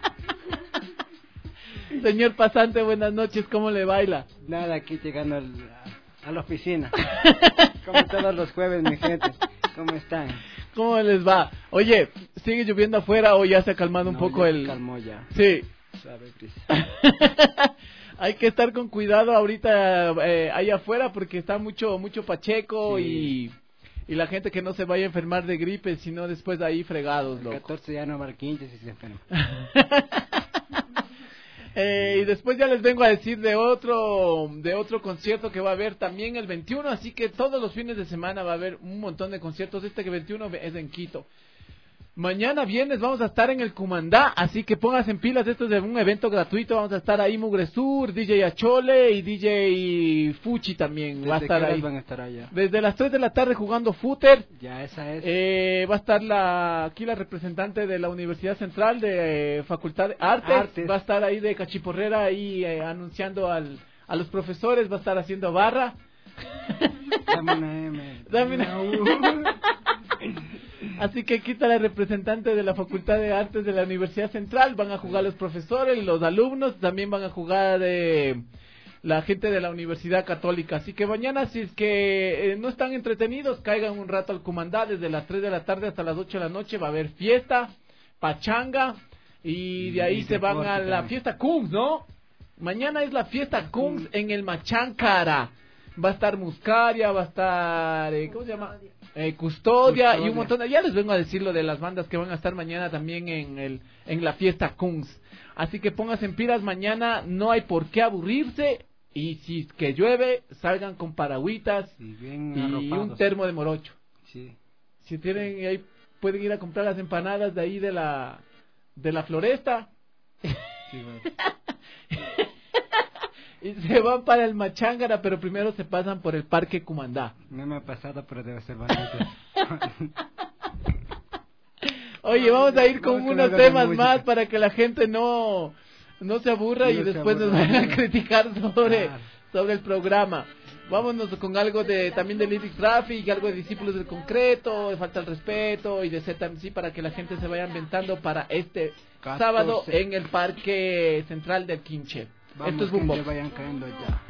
Señor pasante, buenas noches, ¿cómo le baila? Nada, aquí llegando a la oficina. Como todos los jueves, mi gente. ¿Cómo están? ¿Cómo les va? Oye, ¿sigue lloviendo afuera o ya se ha calmado un poco ya el...? Se calmó ya. Sí. Suave brisa. Hay que estar con cuidado ahorita ahí afuera porque está mucho pacheco, sí. Y la gente que no se vaya a enfermar de gripe, sino después de ahí fregados, loco. El 14 ya no va al 15 si se enferma. Y después ya les vengo a decir de otro concierto que va a haber también el 21, así que todos los fines de semana va a haber un montón de conciertos. Este que 21 es en Quito. Mañana viernes vamos a estar en el Cumandá, así que pónganse en pilas, esto es de un evento gratuito, vamos a estar ahí Mugre Sur, DJ Achole y DJ Fuchi también va a estar ahí. Van a estar allá? Desde las 3 de la tarde jugando footer. Ya esa es. Va a estar aquí la representante de la Universidad Central de Facultad de Artes. Va a estar ahí de cachiporrera ahí anunciando a los profesores, va a estar haciendo barra. Dame una M. Dame una U. Así que aquí está la representante de la Facultad de Artes de la Universidad Central. Van a jugar los profesores, los alumnos, también van a jugar la gente de la Universidad Católica. Así que mañana, si es que no están entretenidos, caigan un rato al Cumandá. Desde las 3 de la tarde hasta las 8 de la noche va a haber fiesta, pachanga, y de ahí se van a la fiesta Kungs, ¿no? Mañana es la fiesta Kungs en el Machancara. Va a estar Muscaria, va a estar, ¿cómo se llama? Custodia y un montón ya les vengo a decir lo de las bandas que van a estar mañana también en la fiesta Kungs. Así que pónganse en pilas, mañana no hay por qué aburrirse, y si es que llueve, salgan con paragüitas y un termo de morocho. Sí. Si tienen ahí, pueden ir a comprar las empanadas de ahí de la floresta. Sí, bueno. Y se van para el Machángara, pero primero se pasan por el Parque Cumandá. No me ha pasado, pero debe ser bastante. Oye, vamos a ir con Vamos unos con temas música. más para que la gente no se aburra y No se después nos aburra. vayan a criticar sobre Claro. el programa. Vámonos con algo también de Lyric Traffic, algo de Discípulos del Concreto, de Falta el Respeto y de ZMC para que la gente se vaya ambientando para este 14. sábado en el Parque Central del Quinche. Vamos, Esto es que Boombox. se vayan cayendo ya.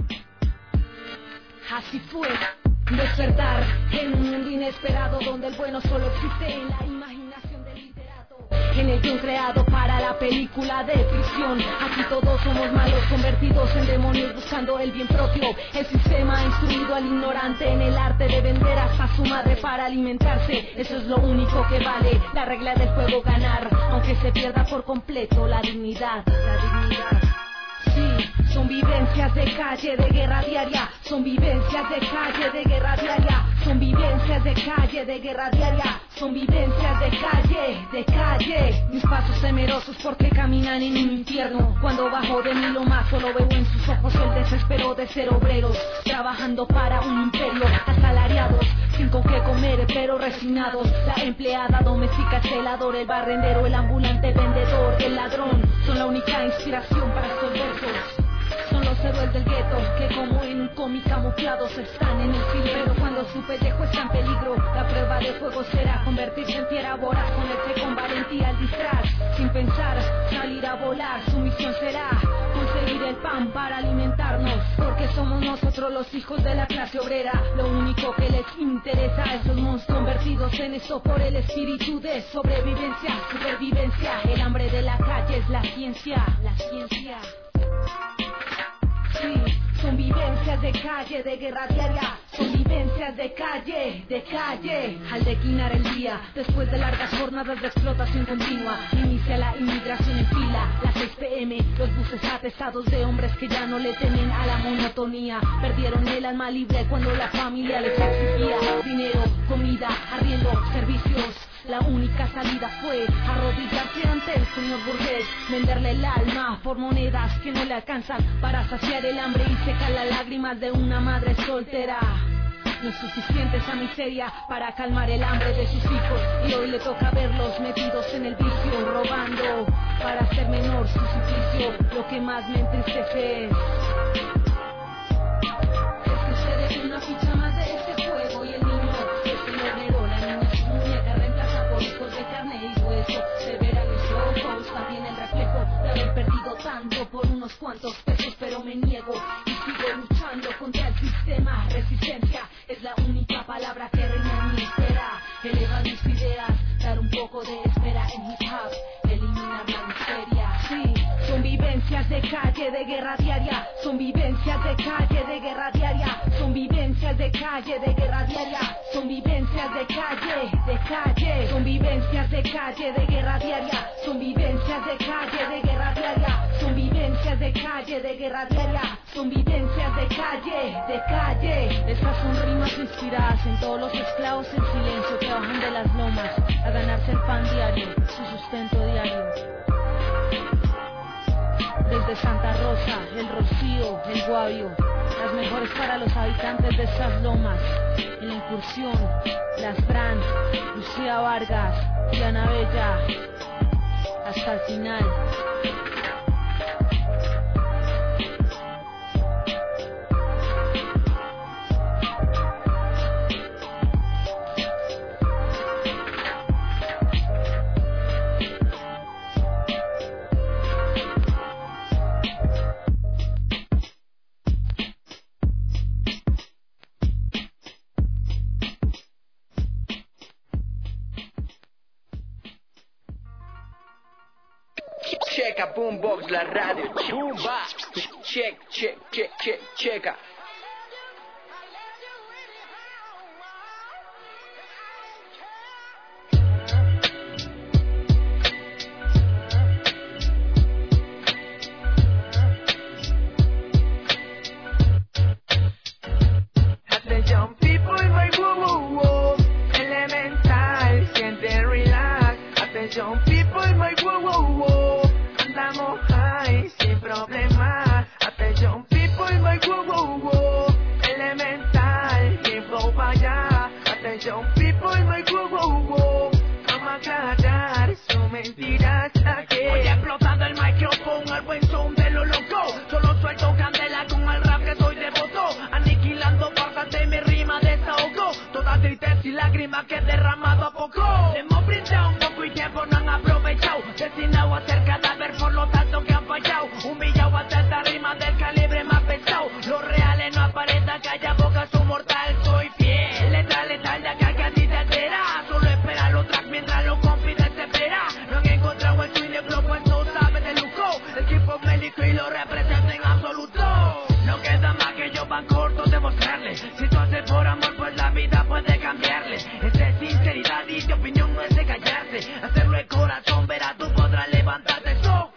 Así fue, despertar en un mundo inesperado donde el bueno solo existe en la imaginación del literato. En el guión creado para la película de ficción. Aquí todos somos malos, convertidos en demonios buscando el bien propio. El sistema ha instruido al ignorante en el arte de vender hasta su madre para alimentarse. Eso es lo único que vale, la regla del juego ganar, aunque se pierda por completo la dignidad. Sí, son vivencias de calle, de guerra diaria. Son vivencias de calle, de guerra diaria. Son vivencias de calle, de guerra diaria. Son vivencias de calle, de calle. Mis pasos temerosos porque caminan en un infierno. Cuando bajo de mi loma solo veo en sus ojos el desespero de ser obreros, trabajando para un imperio, asalariados, sin con qué comer pero resignados. La empleada doméstica, el celador, el barrendero, el ambulante vendedor, el ladrón son la única inspiración para estos versos. Son los héroes del gueto que como en un cómic camuflados están en el film. Pero cuando su pellejo está en peligro, la prueba de fuego será convertirse en fiera voraz, ponerse con valentía al disfraz, sin pensar, salir a volar. Su misión será conseguir el pan para alimentarnos, porque somos nosotros los hijos de la clase obrera. Lo único que les interesa es los monstruos convertidos en eso por el espíritu de sobrevivencia, supervivencia. El hambre de la calle es la ciencia, la ciencia. Sí, son vivencias de calle, de guerra diaria. Son vivencias de calle, de calle. Al declinar el día, después de largas jornadas de explotación continua, inicia la inmigración en fila. Las 6 p.m, los buses atestados de hombres que ya no le temen a la monotonía. Perdieron el alma libre cuando la familia les exigía dinero, comida, arriendo, servicios. La única salida fue arrodillarse ante el señor burgués, venderle el alma por monedas que no le alcanzan para saciar el hambre y secar las lágrimas de una madre soltera. No es suficiente esa miseria para calmar el hambre de sus hijos, y hoy le toca verlos metidos en el vicio, robando para hacer menor su suplicio. Lo que más me entristece es que usted es una ficha más de este juego, y el niño es el hornero, la niña es su muñeca, reemplaza por hijos de carne y hueso. Se verá en mis ojos también el reflejo de haber perdido tanto por unos cuantos pesos, pero me niego y sigo luchando contra el sistema. Resistencia es la única palabra que reina en mi espera. Elevar mis ideas, dar un poco de espera en hip hop, eliminar la miseria. Sí, son vivencias de calle, de guerra diaria. Son vivencias de calle, de guerra diaria. Son vivencias de calle, de guerra diaria. Son vivencias de calle, de calle. Son vivencias de calle, de guerra diaria. Son vivencias de calle, de guerra diaria. Son vivencias de calle, de guerra diaria. Son vivencias de calle, de calle. Estas son rimas inspiradas en todos los esclavos en silencio que bajan de las lomas a ganarse el pan diario, su sustento diario. Desde Santa Rosa, el Rocío, el Guavio, las mejores para los habitantes de estas lomas. En la incursión, Las Fran, Lucía Vargas, Diana Bella, hasta el final. Checa Boombox, la radio. Chumba. Checa. Atención people, my woo. Elemental, siente relax. Atención people, my woo. Andamos high, sin problema. Atención people, my woo. Elemental, sin flow para allá. Atención people, my woo. Vamos a aclarar lágrimas que he derramado a poco. Le hemos brindado un poco y tiempo no han aprovechado. Destinado a ser cadáver por lo tanto que han fallado. Humillado hasta esta rima del calibre más pesado. Los reales no aparentan, calla boca, su mortal. Soy fiel, letra letal de acá que a ti te altera. Solo espera los tracks mientras los compis desespera. No han encontrado el swing de flow, pues no saben de lujo. El hip hop médico y lo representa en absoluto. No queda más que yo van cortos de mostrarle. Si tú haces por amor, pues la vida puede cambiarle. Es de sinceridad y de opinión, no es de callarse. Hacerlo de corazón, verás, tú podrás levantarte. So,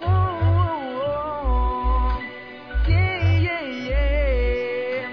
yeah, yeah, yeah.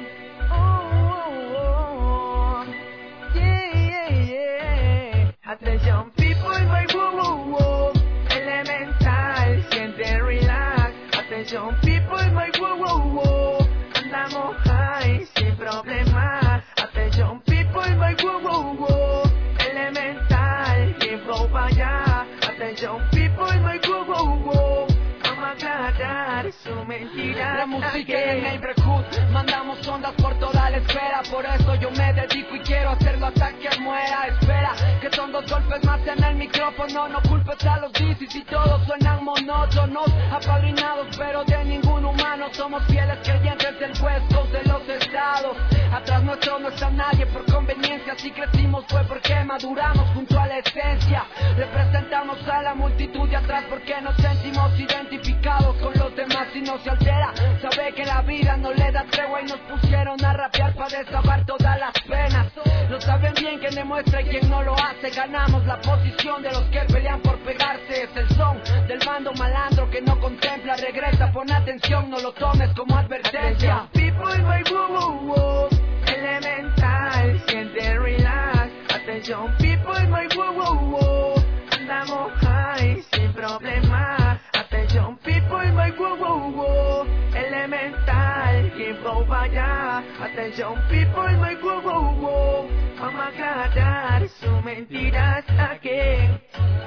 Yeah, yeah, yeah. Atención, people, my woo. Elemental, siente relax. Atención, people, my woo. Andamos high, sin problema. Atención, people, my woo. Elemental, quien flow para allá. Atención, people, my woo. Vamos a aclarar su mentira. La música en el neighborhood, mandamos ondas por toda la esfera. Por eso yo me dedico y quiero hacerlo hasta que muera. Espera, que son 2 golpes más en el micrófono. No culpes a los DCs y todos suenan monótonos. Apadrinados pero de ningún humano. Somos fieles creyentes del West Coast de los estados. Atrás nuestro no está nadie por conveniencia. Si crecimos fue porque maduramos junto a la esencia. Representamos a la multitud de atrás porque nos sentimos identificados con los demás y no se altera. Sabe que la vida no le da tregua y nos pusieron a rapear para desahogar todas las penas. Lo saben bien quien demuestra y quien no lo hace. Ganamos la posición de los que pelean por pegarse. Es el son del bando malandro que no contempla. Regresa, pon atención, no lo tomes como advertencia. People, my woo. Elemental, siente relax. Atención, people, my woo. Andamos high, sin problema. Atención, people, my woo. Elemental, quien flow vaya. Atención, people, my woo. Vamos a aclarar sus mentiras aquí.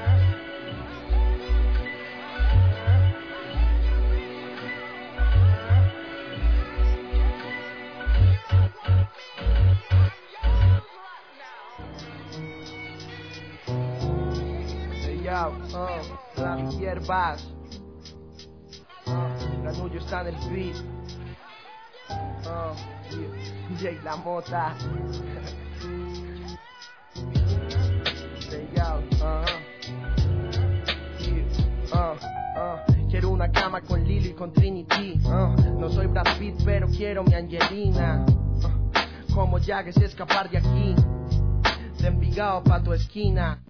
Las hierbas, Granullo está en el beat, DJ La Mota, quiero una cama con Lilo y con Trinity, no soy Brad Pitt pero quiero mi Angelina, como Jagues escapar de aquí, de Envigado pa' tu esquina.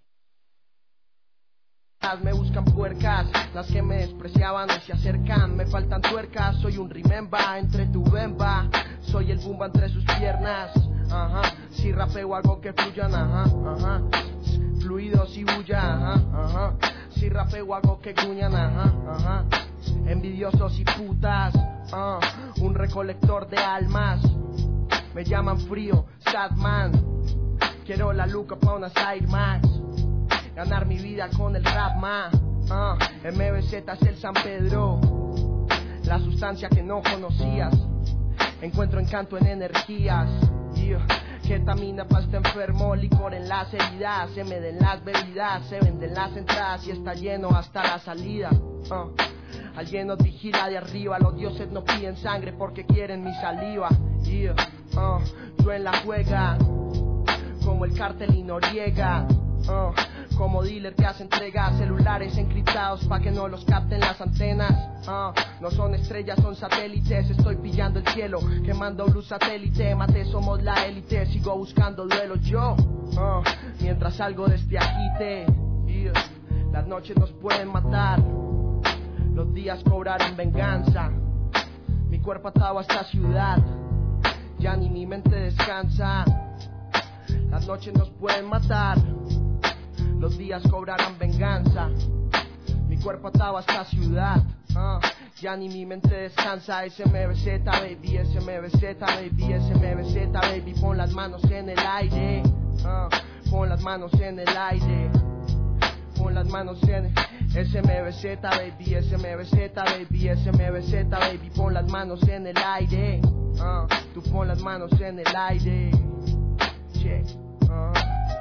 Me buscan puercas, las que me despreciaban hoy se acercan. Me faltan tuercas, soy un remember entre tu bemba. Soy el bumba entre sus piernas. Si rapeo hago que fluyan, fluidos y bulla, Si rapeo hago que gruñan, Envidiosos y putas, un recolector de almas. Me llaman frío, sad man. Quiero la luca pa' una Air Max. Ganar mi vida con el rap, MBZ es el San Pedro, la sustancia que no conocías. Encuentro encanto en energías, ketamina pa' este enfermo, licor en las heridas. Se me den las bebidas, se venden las entradas y está lleno hasta la salida. Alguien nos vigila de arriba, los dioses no piden sangre porque quieren mi saliva. Yo en la juega, como el Cártel y Noriega. Como dealer que hace entrega, celulares encriptados pa' que no los capten las antenas. No son estrellas, son satélites. Estoy pillando el cielo, quemando luz satélite. Mate, somos la élite, sigo buscando duelo yo, mientras salgo de este agite. Las noches nos pueden matar, los días cobrarán venganza. Mi cuerpo atado a esta ciudad, ya ni mi mente descansa. Las noches nos pueden matar, los días cobrarán venganza. Mi cuerpo atado a esta ciudad, ya ni mi mente descansa. SMBZ baby, SMBZ baby, SMBZ baby. Pon las manos en el aire, pon las manos en el aire, pon las manos en el SMBZ baby, SMBZ baby, SMBZ baby. Pon las manos en el aire, tú pon las manos en el aire. Check,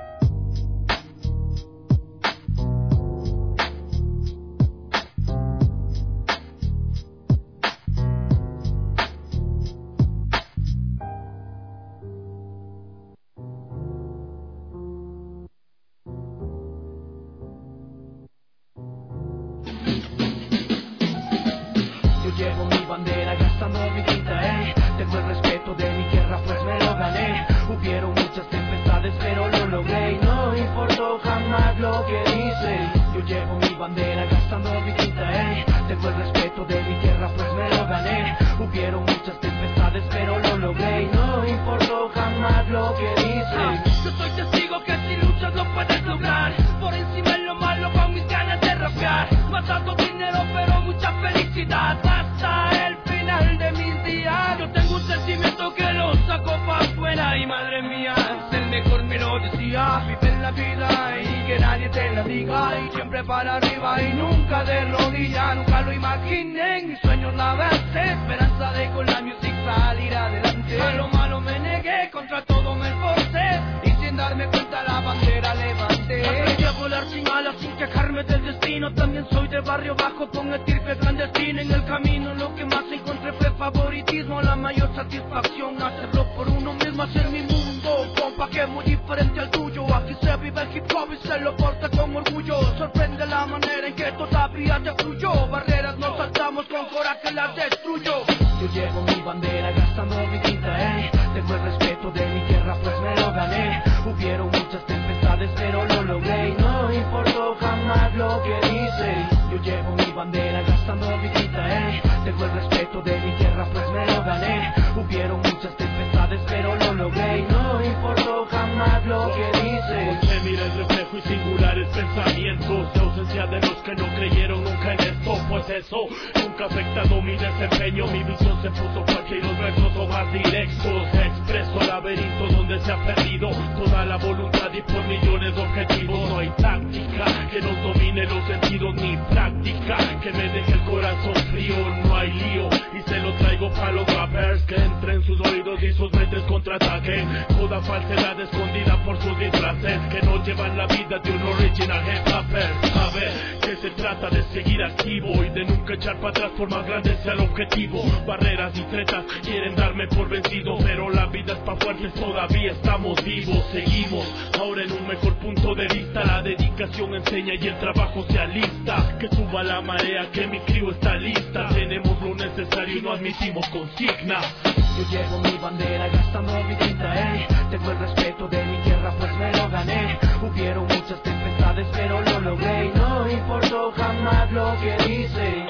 vidita, tengo el respeto de mi tierra pues me lo gané. Hubieron muchas tempestades pero lo logré y no importó jamás lo que dice. Yo llevo mi bandera gastando vidita, tengo el respeto de mi tierra pues me lo gané. Hubieron muchas tempestades pero lo logré y no importó jamás lo que dice. Yo soy testigo que si luchas lo puedes lograr. Por encima de lo malo con mis ganas de rapear. Matando dinero pero mucha felicidad hasta el final de mis días. Yo tengo un sentimiento que lo saco pa' afuera y madre mía, es el mejor me lo decía. Vive la vida y que nadie te la diga y siempre para arriba y nunca de rodillas. Nunca lo imaginé, en mis sueños la vencé. Esperanza de con la music salir adelante. A lo malo me negué, contra todo me esforcé y sin darme cuenta la bandera levanté. Aprendí a volar sin alas, sin quejarme del destino. También soy de barrio bajo con estirpe clandestina. En el camino lo que más encontré fue favoritismo. La mayor satisfacción hacerlo por uno mismo, hacer mi mundo, compa, que es muy diferente al tuyo. Aquí se vive el hip hop y se lo porta con orgullo. Sorprende la manera en que todavía te fluyó. Barreras no saltamos, con coraje las destruyo. Yo llevo mi bandera gastando mi tinta, tengo el respeto de mi tierra pues me lo gané. Hubieron muchas tempestades pero lo logré y no importó jamás lo que dice. Yo llevo mi bandera gastando mi tinta, tengo el respeto de mi tierra pues me lo gané. Hubieron muchas tempestades pero lo logré y no importó jamás lo que dice. Porque mira el reflejo y singulares pensamientos de ausencia de los que no creyeron nunca en esto. Pues eso nunca ha afectado mi desempeño. Mi visión se puso fuerte y los versos son más directos. Expreso laberinto donde se ha perdido toda la voluntad y por millones de objetivos. No hay táctica que nos domine los sentidos ni práctica que me deje el corazón frío. No hay lío y se lo traigo para los rappers que entren sus oídos y sus mentes contraataquen. Toda falsedad escondida por sus disfraces que no llevan la vida de un original hip hopper. A ver que se trata de seguir activo y de nunca echar para atrás por más grande sea el objetivo. Barreras y tretas quieren darme por vencido, pero la vida es pa' fuertes, todavía estamos vivos. Seguimos ahora en un mejor punto de vista. La dedicación enseña y el trabajo se alista. Que suba la marea, que mi crew está lista. Tenemos lo necesario y no admitimos consigna. Yo llevo mi bandera gastando mi tinta, tengo el respeto de mi tierra pues me lo gané. Hubieron muchas tempestades pero lo logré y no importó jamás lo que dice.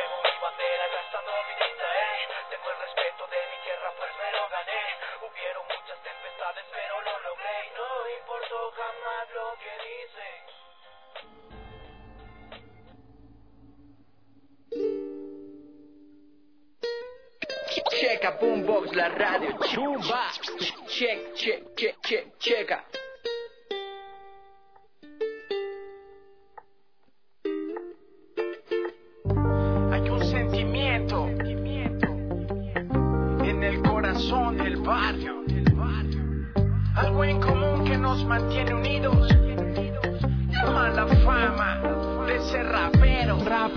Checa Boombox, la radio chumba. Checa. Hay un sentimiento en el corazón del barrio, algo en común que nos mantiene unidos. Mala fama de ser rapero,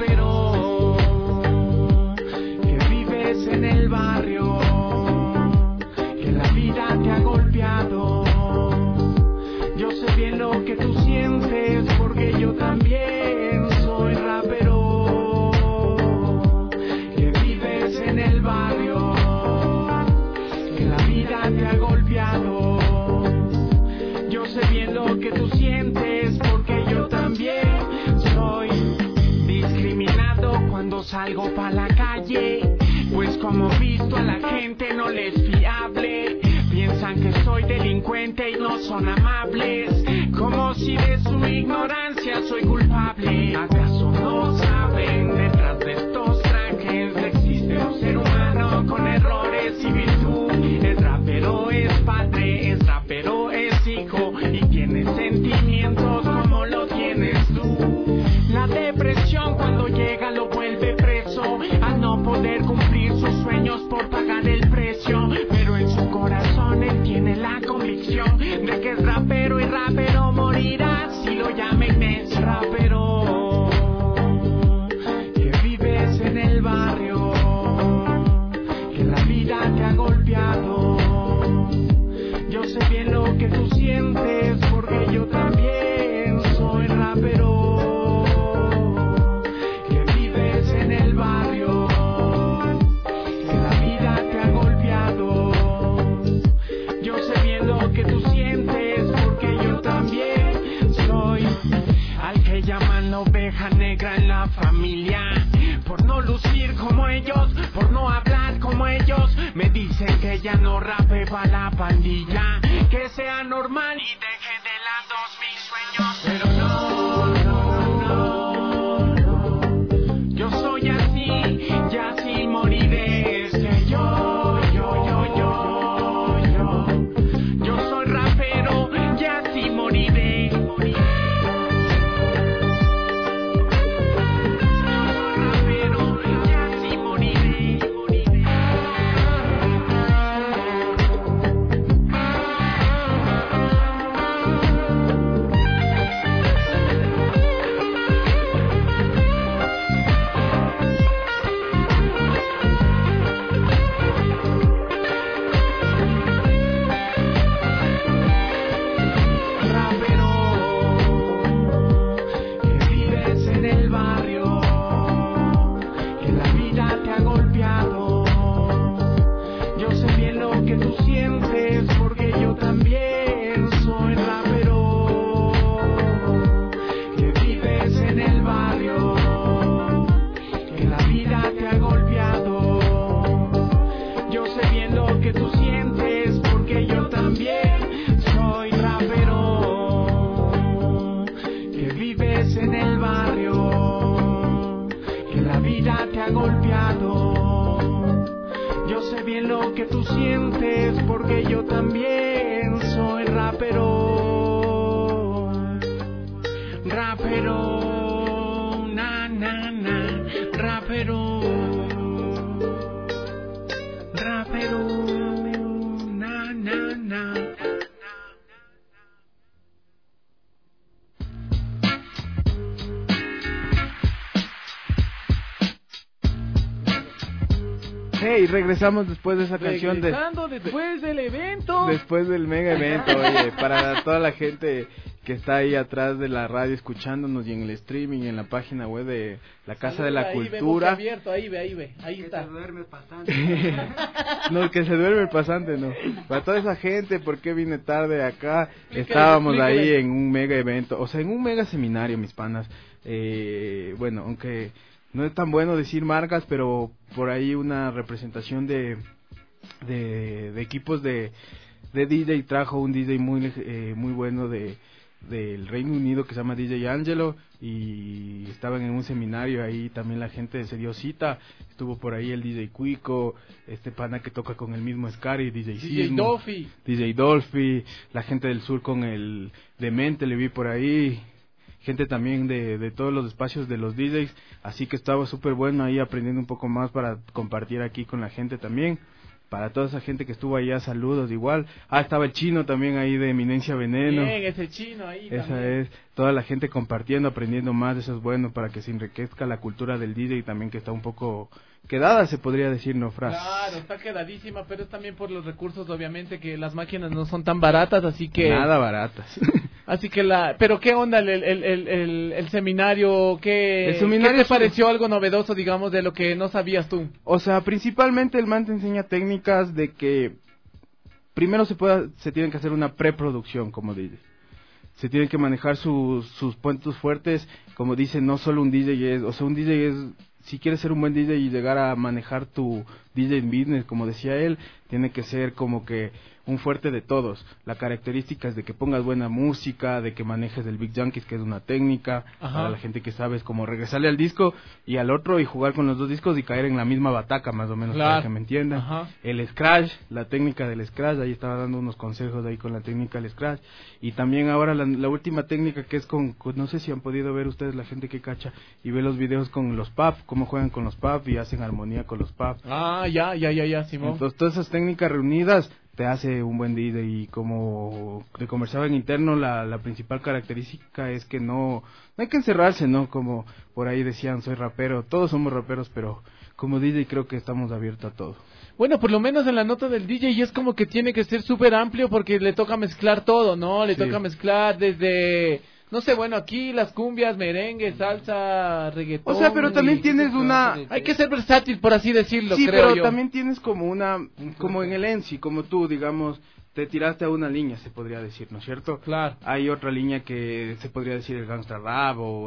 que vives en el barrio, que la vida te ha golpeado. Yo sé bien lo que tú sientes porque yo también soy rapero, que vives en el barrio, que la vida te ha golpeado. Yo sé bien lo que tú sientes porque yo también soy discriminado cuando salgo pa' la calle, pues como visto a la gente no les fiable. Piensan que soy delincuente y no son amables, como si de su ignorancia soy culpable. ¿Acaso no saben? Detrás de estos trajes existe un ser humano con errores y virtud. Es rapero, es padre, es rapero, es hijo y tiene sentimientos como lo tienes tú. La depresión cuando llega lo vuelve preso, al no poder cumplir sus sueños por pagar el precio. Pero en su corazón él tiene la convicción de que es rapero y rapero morirá si lo llamen es rapero, que vives en el barrio, que la vida te ha golpeado. Yo sé bien lo que tú sientes porque yo también soy rapero, que vives en el barrio, que la vida oveja negra en la familia. Por no lucir como ellos, por no hablar como ellos. Me dicen que ya no rape pa' la pandilla, que sea normal y deje de lado mis sueños. Pero no, yo soy así, y así moriré. Es que yo soy rapero, y así moriré. Porque yo también soy rapero, rapero, na na na, rapero, rapero, na na na. Hey, regresamos después de esa canción. Regresando después del evento. Después del mega evento, oye, para toda la gente que está ahí atrás de la radio escuchándonos y en el streaming, en la página web de la Casa de la Cultura. Abierto, ahí ve, ahí está. Que se duerme el pasante. No, que se duerme el pasante, no. Para toda esa gente, ¿por qué vine tarde acá? Estábamos ahí en un mega evento, o sea, en un mega seminario, mis panas. Bueno, aunque no es tan bueno decir marcas, pero por ahí una representación de equipos de DJ trajo un DJ muy bueno del Reino Unido que se llama DJ Angelo, y estaban en un seminario ahí, también la gente se dio cita, estuvo por ahí el DJ Cuico, este pana que toca con el mismo Scary, DJ Sismo, DJ Dolphy, la gente del sur con el Demente, le vi por ahí, gente también de todos los espacios de los DJs, así que estaba súper bueno ahí aprendiendo un poco más para compartir aquí con la gente también. Para toda esa gente que estuvo allá, saludos igual. Estaba el chino también ahí de Eminencia Veneno. Bien, ese chino ahí esa también. Es, toda la gente compartiendo, aprendiendo más, eso es bueno para que se enriquezca la cultura del DJ y también que está un poco quedada, se podría decir, ¿no, Fras? Claro, está quedadísima, pero es también por los recursos, obviamente, que las máquinas no son tan baratas, así que... Nada baratas. Así que pero ¿qué onda el seminario? ¿Qué te pareció algo novedoso, digamos, de lo que no sabías tú? O sea, principalmente el man te enseña técnicas de que primero se tienen que hacer una preproducción como DJ. Se tienen que manejar sus puntos fuertes, como dicen, no solo un DJ es, o sea, un DJ es, si quieres ser un buen DJ y llegar a manejar tu DJ business, como decía él, tiene que ser como que un fuerte de todos. La característica es de que pongas buena música, de que manejes el Big Junkies, que es una técnica. Ajá. Para la gente que sabe es como regresarle al disco y al otro y jugar con los dos discos y caer en la misma bataca, más o menos, claro, para que me entiendan. Ajá. El scratch, la técnica del scratch, ahí estaba dando unos consejos ahí con la técnica del scratch. Y también ahora la última técnica que es con, no sé si han podido ver ustedes, la gente que cacha y ve los videos con los pub, cómo juegan con los pub y hacen armonía con los pub. Ya, Simón. Entonces todas esas técnicas reunidas te hace un buen DJ, y como te conversaba en interno, la principal característica es que no hay que encerrarse, ¿no? Como por ahí decían, soy rapero, todos somos raperos, pero como DJ creo que estamos abiertos a todo. Bueno, por lo menos en la nota del DJ es como que tiene que ser súper amplio porque le toca mezclar todo, ¿no? Le toca mezclar desde... No sé, bueno, aquí las cumbias, merengue, salsa, reggaetón... O sea, pero también tienes una... Hay que ser versátil, por así decirlo, sí, creo yo. Sí, pero también tienes como como en el ENSI, como tú, digamos, te tiraste a una línea, se podría decir, ¿no es cierto? Claro. Hay otra línea que se podría decir el gangsta rap o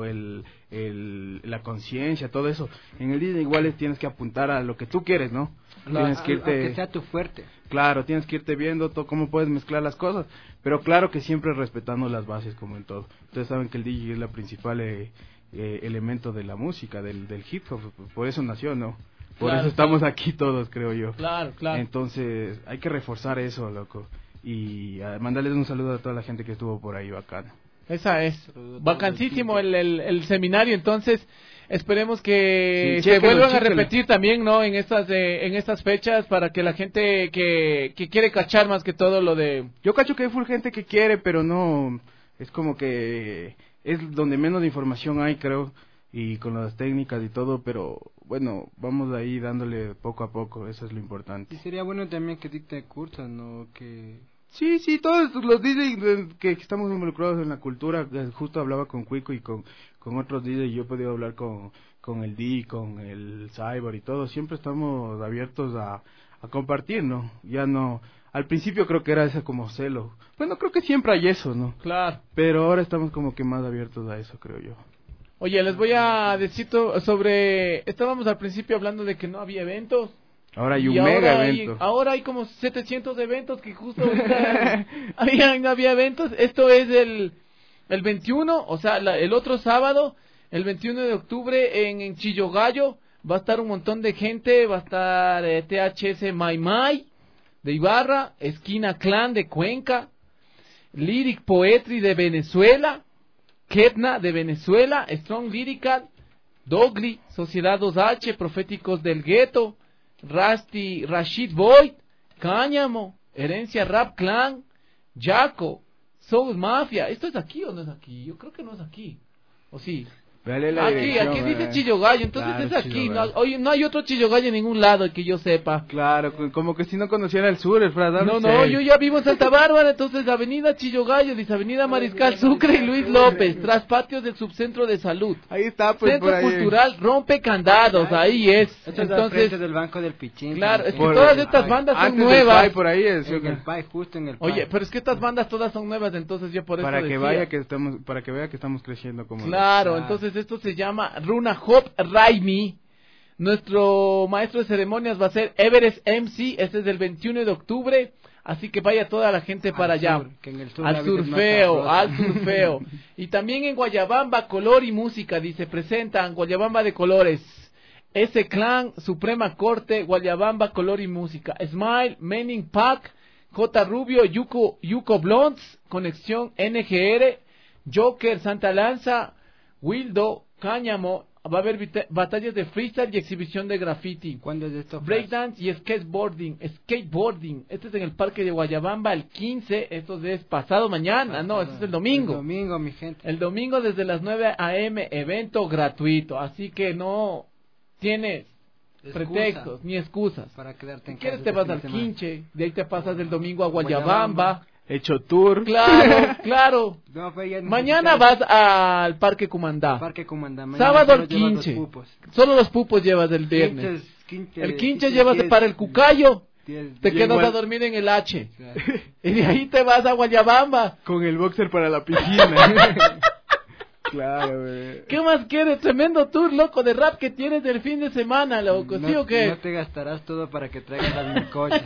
la conciencia, todo eso. En el DJ igual tienes que apuntar a lo que tú quieres, ¿no? Tienes que irte, que sea tu fuerte. Claro, tienes que irte viendo cómo puedes mezclar las cosas, pero claro que siempre respetando las bases como en todo. Ustedes saben que el DJ es la principal elemento de la música, del hip hop, por eso nació, ¿no? Por claro, eso estamos aquí todos, creo yo. Claro. Entonces, hay que reforzar eso, loco. Y mandarles un saludo a toda la gente que estuvo por ahí, bacano. Esa es. Bacanísimo el seminario, entonces esperemos que sí, se vuelvan a repetir también, ¿no? En estas fechas para que la gente que quiere cachar más que todo lo de... Yo cacho que hay full gente que quiere, pero no... Es como que es donde menos información hay, creo. Y con las técnicas y todo, pero bueno, vamos ahí dándole poco a poco, eso es lo importante. Y sería bueno también que dicte cursos, ¿no? Que... Sí, todos los DJs que estamos involucrados en la cultura, justo hablaba con Cuico y con otros DJs, yo he podido hablar con el D, con el Cyber y todo, siempre estamos abiertos a compartir, ¿no? Ya no... Al principio creo que era ese como celo. Bueno, creo que siempre hay eso, ¿no? Claro. Pero ahora estamos como que más abiertos a eso, creo yo. Oye, les voy a decir sobre... Estábamos al principio hablando de que no había eventos. Ahora hay un mega evento. Ahora hay como 700 eventos que justo ahorita no había eventos. Esto es el 21, o sea, el otro sábado, el 21 de octubre en Chillogallo. Va a estar un montón de gente. Va a estar THS Maimai de Ibarra, Esquina Clan de Cuenca, Lyric Poetry de Venezuela, Ketna de Venezuela, Strong Lyrical, Dogly, Sociedad 2H, Proféticos del Gueto, Rashid Boyd, Cáñamo, Herencia Rap Clan, Jaco, Soul Mafia. ¿Esto es aquí o no es aquí? Yo creo que no es aquí. ¿O sí? Aquí dice Chillogallo, entonces claro, es aquí. No hay otro Chillogallo en ningún lado que yo sepa. Claro, como que si no conociera el sur, el Fradán. No, yo ya vivo en Santa Bárbara, entonces Avenida Chillogallo, dice Avenida Mariscal Sucre y Luis López, tras patios del Subcentro de Salud. Ahí está, pues. Centro por ahí. Cultural Rompe Candados, ahí es. Entonces del Banco del Pichín. Claro, es que todas estas bandas son nuevas. Por ahí es. Justo en el Pai. Oye, pero es que estas bandas todas son nuevas, entonces yo por eso para decía. que vea que estamos creciendo como. Claro, entonces esto se llama Runa Hop Raimi. Nuestro maestro de ceremonias va a ser Everest MC. Este es del 21 de octubre. Así que vaya toda la gente para allá. Al surfeo. Y también en Guayabamba, Color y Música. Dice, presentan Guayabamba de Colores. S Clan, Suprema Corte, Guayabamba, Color y Música. Smile, Manning Pack, J Rubio, Yuko Blondes, Conexión NGR, Joker, Santa Lanza, Wildo, Cáñamo. Va a haber batallas de freestyle y exhibición de graffiti. ¿Cuándo es esto? Breakdance y skateboarding. Este es en el Parque de Guayabamba el 15. Esto es pasado mañana. No, este es el domingo. El domingo, mi gente. El domingo desde las 9 a.m. Evento gratuito. Así que no tienes pretextos ni excusas. Para quedarte en casa. Si quieres te vas al Quinche. De ahí te pasas del domingo a Guayabamba. Hecho tour. Claro. No, mañana vas al Parque Cumandá. Sábado al Quinche. Solo los pupos llevas el viernes. El Quinche llevas para el Cucayo. Te quedas a dormir en el H. Claro. Y de ahí te vas a Guayabamba. Con el boxer para la piscina. Claro, güey. ¿Qué más quieres? Tremendo tour, loco, de rap que tienes del fin de semana, loco. ¿Sí o qué? No te gastarás todo para que traigas las melcochas.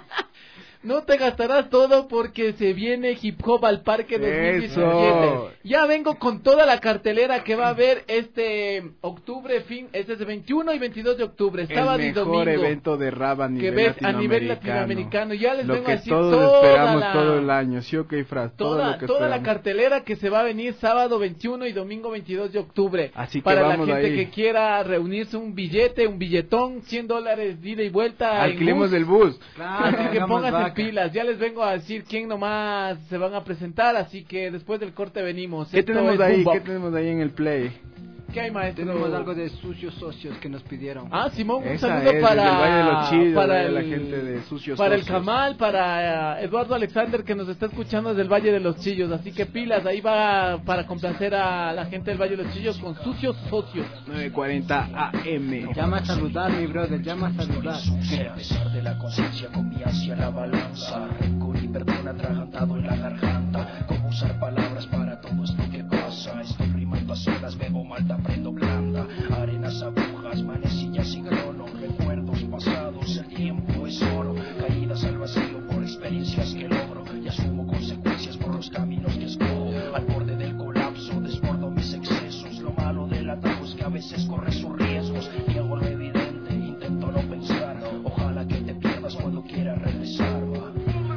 No te gastarás todo porque se viene Hip Hop al Parque 2017. Ya vengo con toda la cartelera que va a haber este octubre, este es el 21 y 22 de octubre, sábado y domingo. El mejor evento de rap a nivel latinoamericano. Ya les vengo a decir todos esperamos todo el año, ¿sí o qué, Fras? Toda la cartelera que se va a venir sábado 21 y domingo 22 de octubre. Así que para la vamos gente ahí. que quiera reunirse un billetón, $100 de ida y vuelta. Alquilemos del bus. Claro, así que pónganse pilas, ya les vengo a decir quién nomás se van a presentar, así que después del corte venimos. ¿Qué tenemos ahí en el play? ¿Qué hay, maestro? Tenemos algo de Sucios Socios que nos pidieron. Simón, un saludo para la gente de Sucios para Socios. El Camal, para Eduardo Alexander que nos está escuchando desde el Valle de los Chillos, así que pilas, ahí va para complacer a la gente del Valle de los Chillos con Sucios Socios. 9:40 AM. Llama a saludar, mi brother, llama a saludar. A pesar de la conciencia con mi hacia la balanza, con libertad atragantado en la garganta. Cómo usar palabras para todo esto que pasa. Estoy rimando a solas, bebo malta, prendo blanda. Arenas, agujas, manecillas y crono. Recuerdos pasados, el tiempo es oro. Caídas al vacío por experiencias que logro. Y asumo consecuencias por los caminos que escojo. Al borde del colapso, desbordo mis excesos. Lo malo del atajo es que a veces corre sus riesgos. Niego lo evidente, intento no pensar. Ojalá que te pierdas cuando quieras regresar, va.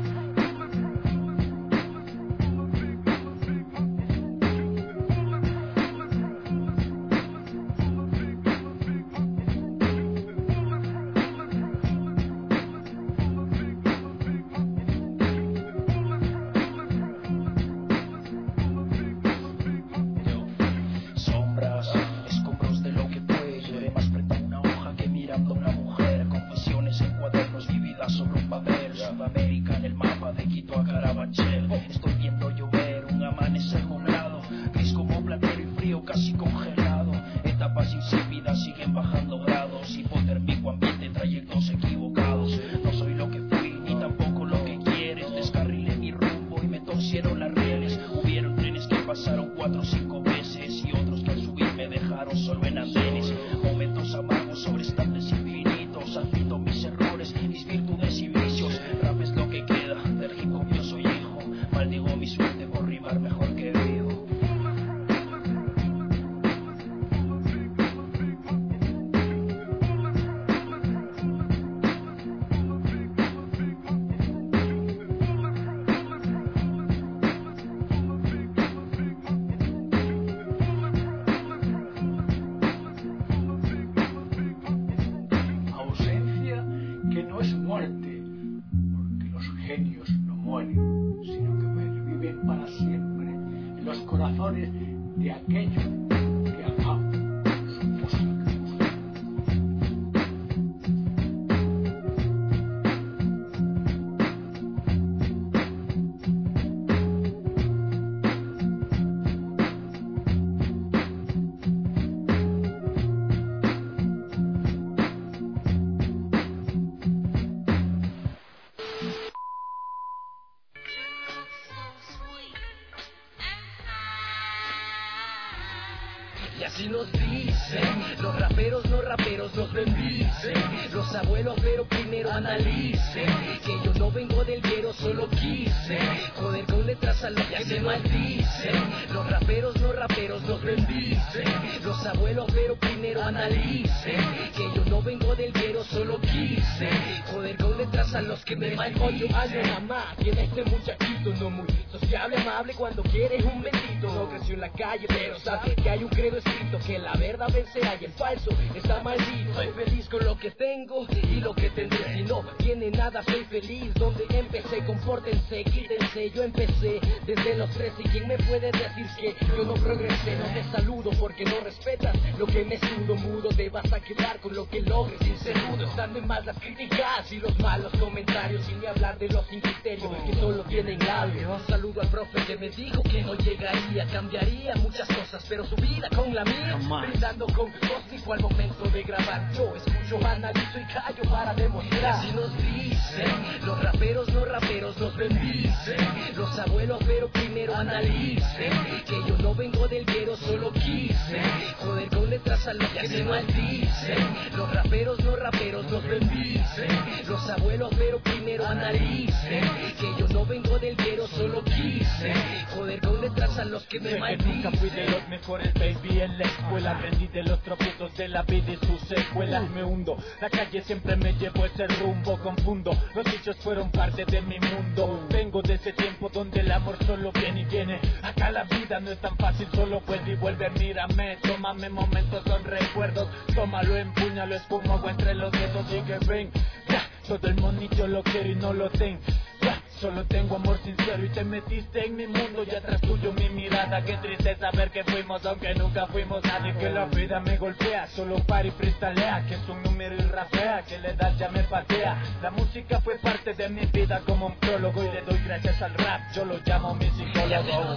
Y así nos dicen, los raperos no raperos nos bendicen. Los abuelos pero primero analicen, que yo no vengo del guero, solo quise joder con letras a los que me maldicen. Los raperos no raperos nos bendicen. Los abuelos pero primero analicen, que yo no vengo del guero, solo quise joder con letras a los que me maldicen. 8 años nada más tiene este muchachito, no muy sociable, amable cuando quieres un bendito. No creció en la calle pero sabe que hay un credo escrito, que la verdad vencerá y el falso está maldito. Soy feliz con lo que tengo y lo que tendré. Si no tiene nada soy feliz donde empecé. Compórtense, quítense, yo empecé desde los 13. ¿Y quién me puede decir que yo no progresé? No te saludo porque no respetas lo que me sudo. Mudo te vas a quedar con lo que logres sin ser rudo. Están de más las críticas y los malos comentarios, sin ni hablar de los sin criterio que solo tienen labios. Un saludo al profe que me dijo que no llegaría, cambiaría muchas cosas pero su vida con la mía, brindando con cósmico al momento de grabar. Yo escucho, analizo y callo para demostrar. Y así nos dicen, los raperos no raperos nos bendicen. Los abuelos pero primero analicen, que yo no vengo del guero, solo quise joder con letras a los que me maldicen. Los raperos no raperos nos bendicen. Los abuelos pero primero analicen, que yo no vengo del guero, solo quise joder con letras a los que me maldicen. Nunca fui de los mejores, baby, en la escuela aprendí de los tropiezos de la vida y sus secuelas. Me hundo, la calle siempre me llevó ese rumbo, confundo, los dichos fueron parte de mi mundo. Vengo de ese tiempo donde el amor solo viene y viene. Acá la vida no es tan fácil, solo vuelve y vuelve. Mírame, tómame momentos, son recuerdos. Tómalo, empúñalo, esfumo entre los dedos y que ven. Ya, todo el monillo lo quiero y no lo tengo. Solo tengo amor sincero y te metiste en mi mundo y atrás tuyo mi mirada. Qué triste saber que fuimos aunque nunca fuimos nadie. Que la vida me golpea, solo para y freestalea. Que es un número y rapea, que le das ya me patea. La música fue parte de mi vida como un prólogo y le doy gracias al rap, yo lo llamo mi psicólogo.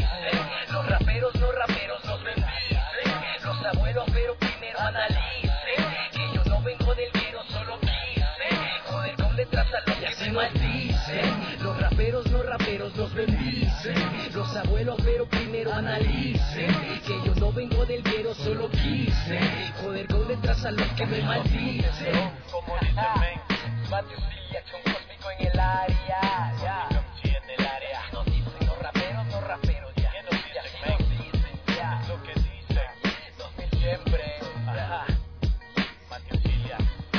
Los raperos no raperos nos bendicen. Los abuelos pero primero analicen, que yo no vengo del guero, solo quise joder con letras a los que me maldicen. dicen. Los raperos no raperos nos bendicen. Los abuelos pero primero analicen. Que yo no vengo del guero, solo quise joder con letras a los que me maldicen. Como dice men, Matthew Silia, un cósmico en el área, ya. En el área. Nos dicen los raperos no raperos, ya. ¿Qué nos dicen, men? Ya. Lo que dicen, 2000 siempre. Ajá. Matthew Silia.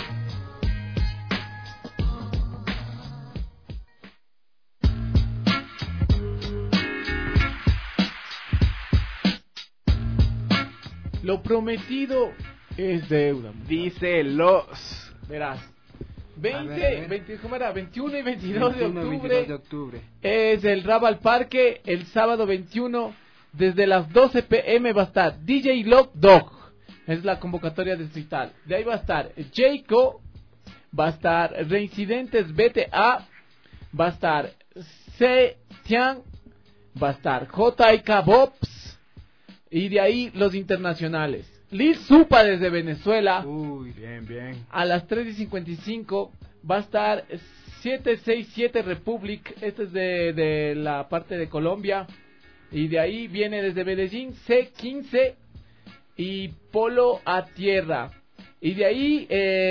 Lo prometido es deuda. Dice los. Verás. A ver. 21 y 22 de 22 de octubre. es el Rap al Parque. El sábado 21 desde las 12 p.m. va a estar DJ Lock Dog. Es la convocatoria distrital. De ahí va a estar Jayco, va a estar Reincidentes BTA, va a estar C. Tian, va a estar J.I.K. Bobs y de ahí los internacionales. Lil Supa desde Venezuela. Uy, bien. A las 3:55 va a estar 767 Republic. Este es de la parte de Colombia. Y de ahí viene desde Medellín C15 y Polo a Tierra. Y de ahí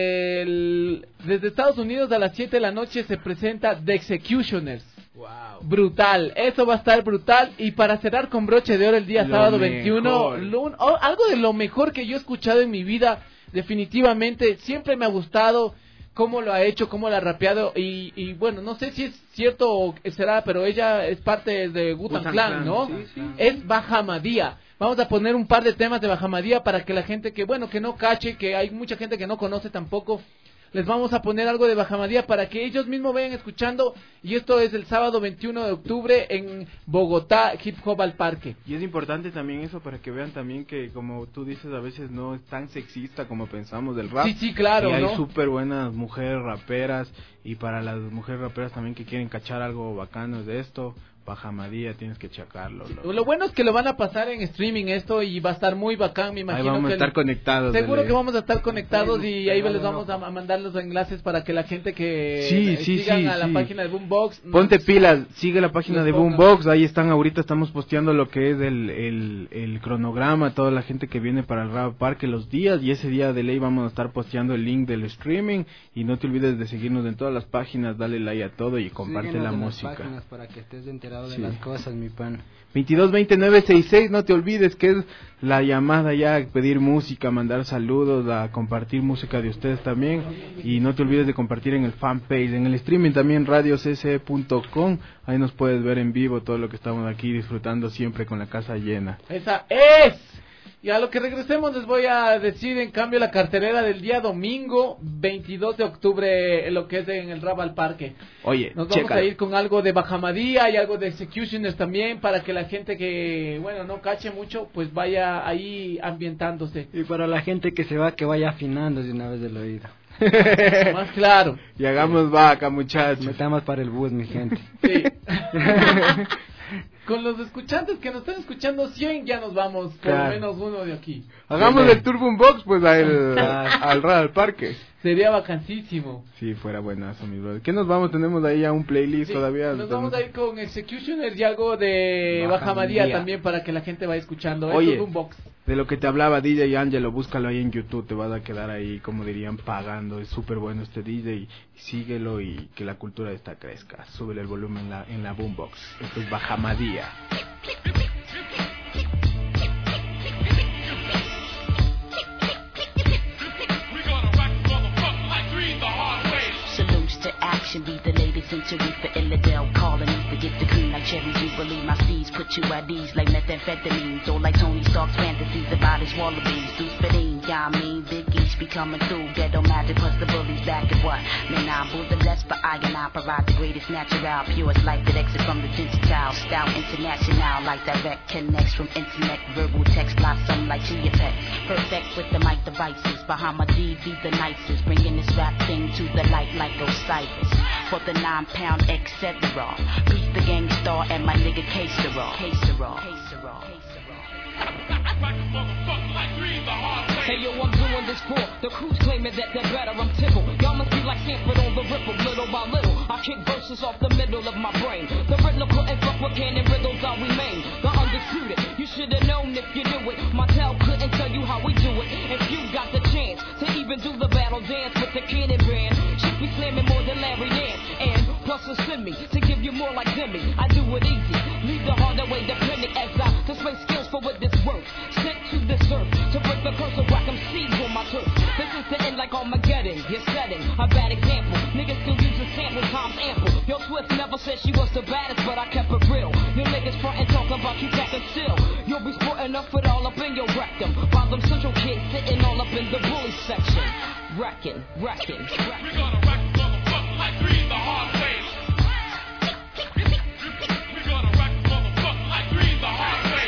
desde Estados Unidos a las 7 de la noche se presenta The Executioners. Wow. Brutal, eso va a estar brutal. Y para cerrar con broche de oro el día sábado 21, algo de lo mejor que yo he escuchado en mi vida, definitivamente. Siempre me ha gustado cómo lo ha hecho, cómo lo ha rapeado. Y bueno, no sé si es cierto o será, pero ella es parte de Wu-Tang Clan, ¿no? Sí. Es Bahamadía. Vamos a poner un par de temas de Bahamadía para que la gente que no cache, que hay mucha gente que no conoce tampoco. Les vamos a poner algo de Bahamadía para que ellos mismos vayan escuchando. Y esto es el sábado 21 de octubre en Bogotá, Hip Hop al Parque. Y es importante también eso para que vean también que, como tú dices, a veces no es tan sexista como pensamos del rap. Sí, claro, y hay ¿no? súper buenas mujeres raperas. Y para las mujeres raperas también que quieren cachar algo bacano de esto, Bahamadía, tienes que checarlo. Lo bueno es que lo van a pasar en streaming esto y va a estar muy bacán, me imagino. Ahí vamos a estar conectados. Seguro que vamos a estar conectados y ahí les vamos a mandar los enlaces para que la gente que sigan a la página de Boombox. Ponte pilas, sigue la página de Boombox, ahí ahorita estamos posteando lo que es el cronograma, toda la gente que viene para el Rap Parque los días, y ese día de ley vamos a estar posteando el link del streaming, y no te olvides de seguirnos en todas las páginas, dale like a todo y comparte Síguenos la en música. las páginas para que estés enterado de las cosas, mi pan. 222966, no te olvides que es la llamada ya a pedir música, mandar saludos, a compartir música de ustedes también, y no te olvides de compartir en el fanpage, en el streaming también radiocc.com, ahí nos puedes ver en vivo todo lo que estamos aquí disfrutando siempre con la casa llena. Esa es. Y a lo que regresemos les voy a decir en cambio la cartelera del día domingo 22 de octubre, lo que es en el Rap al Parque. Oye, nos vamos a ir con algo de Bahamadía y algo de Executioners también, para que la gente que, no cache mucho, pues vaya ahí ambientándose. Y para la gente que se va, que vaya afinando de una vez el oído. Más claro. Y hagamos vaca, muchachos. Metamos para el bus, mi gente. Sí. Con los escuchantes que nos están escuchando 100 ya nos vamos, por lo menos uno de aquí. Hagamos el Tour Boombox pues al Rap al Parque. Sería vacancísimo. Sí, fuera buenazo, mi brother. ¿Qué nos vamos? Tenemos ahí ya un playlist todavía. Nos vamos a ir con Executioners y algo de Bahamadía también para que la gente vaya escuchando. Oye, Boombox. De lo que te hablaba DJ Angelo, búscalo ahí en YouTube, te vas a quedar ahí, como dirían, pagando. Es súper bueno este DJ, y síguelo y que la cultura de esta crezca. Súbele el volumen en la Boombox. Esto es Bahamadía. Salutes to action, be the latest century for Illadel, calling me to get the cream like Cherry Jubilee. My steeds put you at ease like methamphetamines, or like Tony Stark's fantasies about his wallabies. Do spitting, yeah, I mean, Big East be coming through, ghetto magic plus the bullies back at what? Man, I'm the less, but I provide the greatest natural, purest life that exits from the Gentile style, international, like direct connects from internet, verbal text, blossom like Chia Pet. Perfect with the mic devices, Bahamadee be the nicest, bringing this rap thing to the light like Osiris. For the 9-pound, etc. Beat the gang star and my nigga K-Sera. Hey yo, I'm doing this for the crews claiming that they're better. I'm tickled. Y'all must be like Sanford on the ripple, little by little. I kick verses off the middle of my brain. The riddler couldn't fuck with cannon riddles, I remain the undisputed. You should've known if you knew it. My tell couldn't tell you how we do it. If you got the chance to even do the battle dance with the cannon band, should be slamming more than Larry Nance. And plus a semi to give you more like Demi. I do it easy, leave the harder way depending as I display skills for what this worth. Sent to this earth to break the curse of whack 'em seeds on my turf. This is the end like Armageddon. You're setting a bad example. Niggas still use a sample times ample. Yo, Swift never said she was the baddest, but I kept it real. Your niggas frontin' talking about you backin' still. You'll be sporting up with all up in your rectum. While them central kids sitting all up in the bully section. Wrecking. We gonna wreck motherfucker like three the hard way. We gonna wreck motherfucker like three the hard way.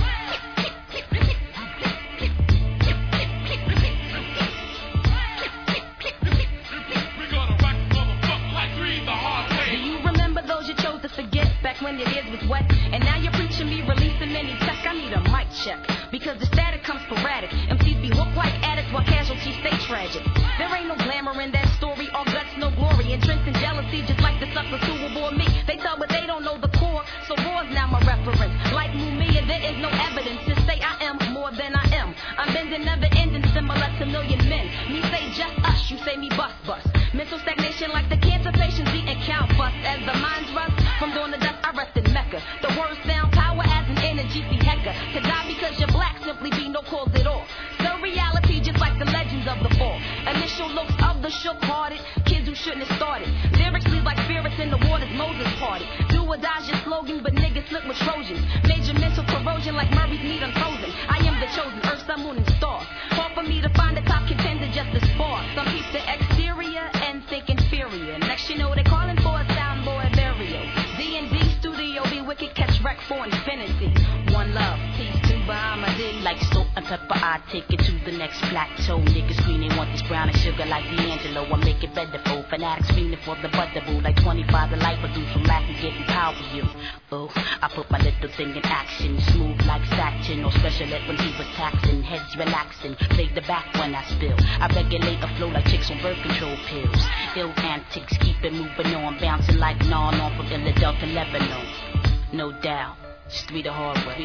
Do you remember those you chose to forget back when your ears was wet? And now you're preaching me releasing any tech. I need a mic check because the static comes sporadic. MCs be hooked like addicts while casualties stay tragic. There ain't no glamour in that story, all guts, no glory. Entrenched in jealousy, just like the suckers who will bore me. They tell but they don't know the core, so war's now my reference. Like Mumia, there is no evidence to say I am more than I am. I'm bending, never ending, similar to million men. Me say just us, you say me bust. Mental stagnation like the cancer patients eating count bust. As the minds rust from dawn to dusk, I rest in Mecca. The words found power as an energy see hecker. To die because you're black simply be no cause at all. So reality just like the legends of the fall. Initial looks of the shook-hearted kids who shouldn't have started. Lyrics lead like spirits in the waters Moses parted. Do or die's your slogan, but niggas slip with Trojans. Major mental corrosion like Murray's meat unfrozen. I am the chosen, earth, sun, moon, and stars. Hard for me to find a top contender just to spar. Some keep the exterior and think inferior. Next you know they calling for a soundboy burial. D&D studio be wicked, catch wreck for infinity. One love, peace to Bahama-D. Like salt and pepper, I take it to the next plateau. Niggas scream they want this brown and sugar like D'Angelo. I make it better for fanatics screaming for the butterball. Like 25 the life I do from lacking getting power you. Oh, I put my little thing in action. Smooth like satin or special ed when he was taxing. Heads relaxing, play the back when I spill. I regulate a flow like chicks on birth control pills. Ill antics, keep it moving on. Bouncing like non on from Philadelphia, Lebanon. No doubt, just three the hard way.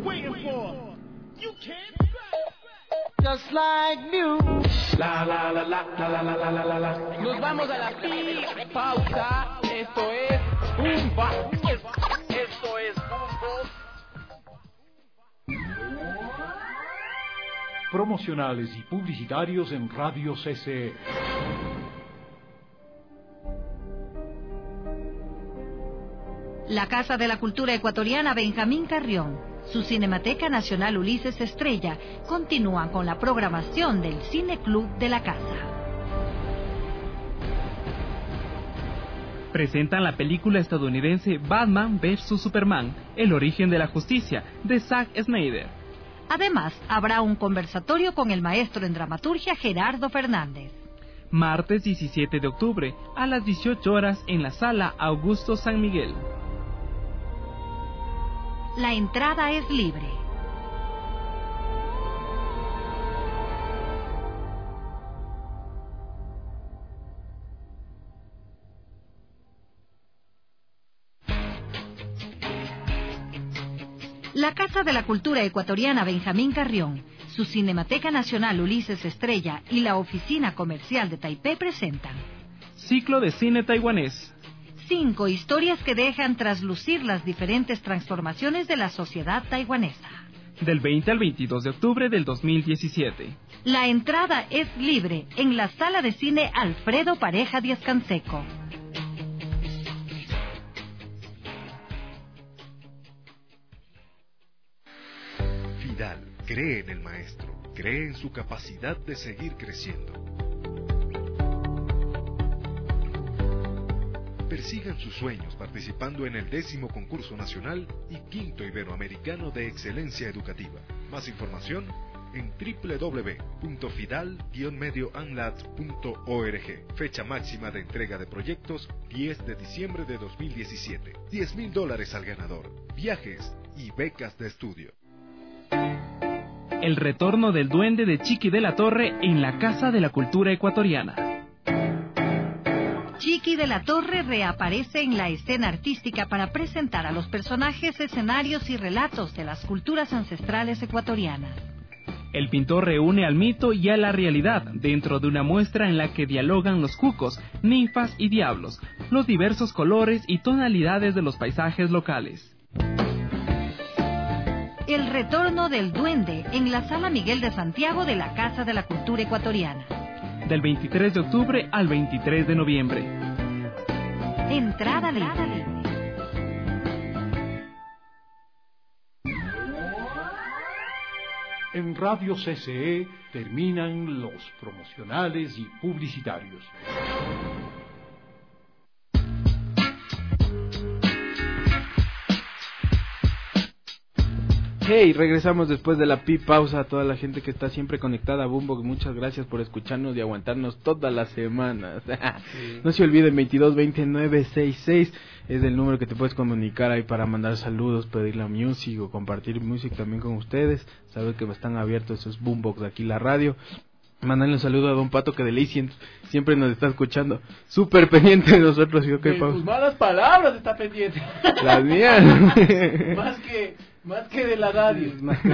waiting for? You can't Just like new. La la la la la la la la la la. Nos vamos a la pausa. Esto es Boombox. Esto es Boombox. Promocionales y publicitarios en Radio CCE. La Casa de la Cultura Ecuatoriana Benjamín Carrión, su Cinemateca Nacional Ulises Estrella, continúan con la programación del Cine Club de la Casa. Presentan la película estadounidense Batman vs. Superman, El origen de la justicia, de Zack Snyder. Además, habrá un conversatorio con el maestro en dramaturgia Gerardo Fernández. Martes 17 de octubre, a las 18 horas, en la Sala Augusto San Miguel. La entrada es libre. La Casa de la Cultura Ecuatoriana Benjamín Carrión, su Cinemateca Nacional Ulises Estrella y la Oficina Comercial de Taipei presentan Ciclo de Cine Taiwanés. 5 historias que dejan traslucir las diferentes transformaciones de la sociedad taiwanesa. Del 20 al 22 de octubre del 2017. La entrada es libre en la Sala de Cine Alfredo Pareja Díaz Canseco. Fidal cree en el maestro, cree en su capacidad de seguir creciendo. Persigan sus sueños participando en el 10º concurso nacional y 5º iberoamericano de excelencia educativa. Más información en www.fidal-medioanlat.org. Fecha máxima de entrega de proyectos 10 de diciembre de 2017. $10,000 al ganador. Viajes y becas de estudio. El retorno del duende de Chiqui de la Torre en la Casa de la Cultura Ecuatoriana. Chiqui de la Torre reaparece en la escena artística para presentar a los personajes, escenarios y relatos de las culturas ancestrales ecuatorianas. El pintor reúne al mito y a la realidad dentro de una muestra en la que dialogan los cucos, ninfas y diablos, los diversos colores y tonalidades de los paisajes locales. El retorno del duende en la Sala Miguel de Santiago de la Casa de la Cultura Ecuatoriana. Del 23 de octubre al 23 de noviembre. Entrada libre. En Radio CCE terminan los promocionales y publicitarios. Hey, regresamos después de la pausa. A toda la gente que está siempre conectada a Boombox, muchas gracias por escucharnos y aguantarnos todas las semanas. No se olviden, 2220-966 es el número que te puedes comunicar ahí para mandar saludos, pedir la music o compartir music también con ustedes. Sabes que están abiertos esos Boombox de aquí la radio. Mandarle un saludo a Don Pato, que de ley siempre nos está escuchando, súper pendiente de nosotros. De tus malas palabras está pendiente. Las mías. Más que de la radio.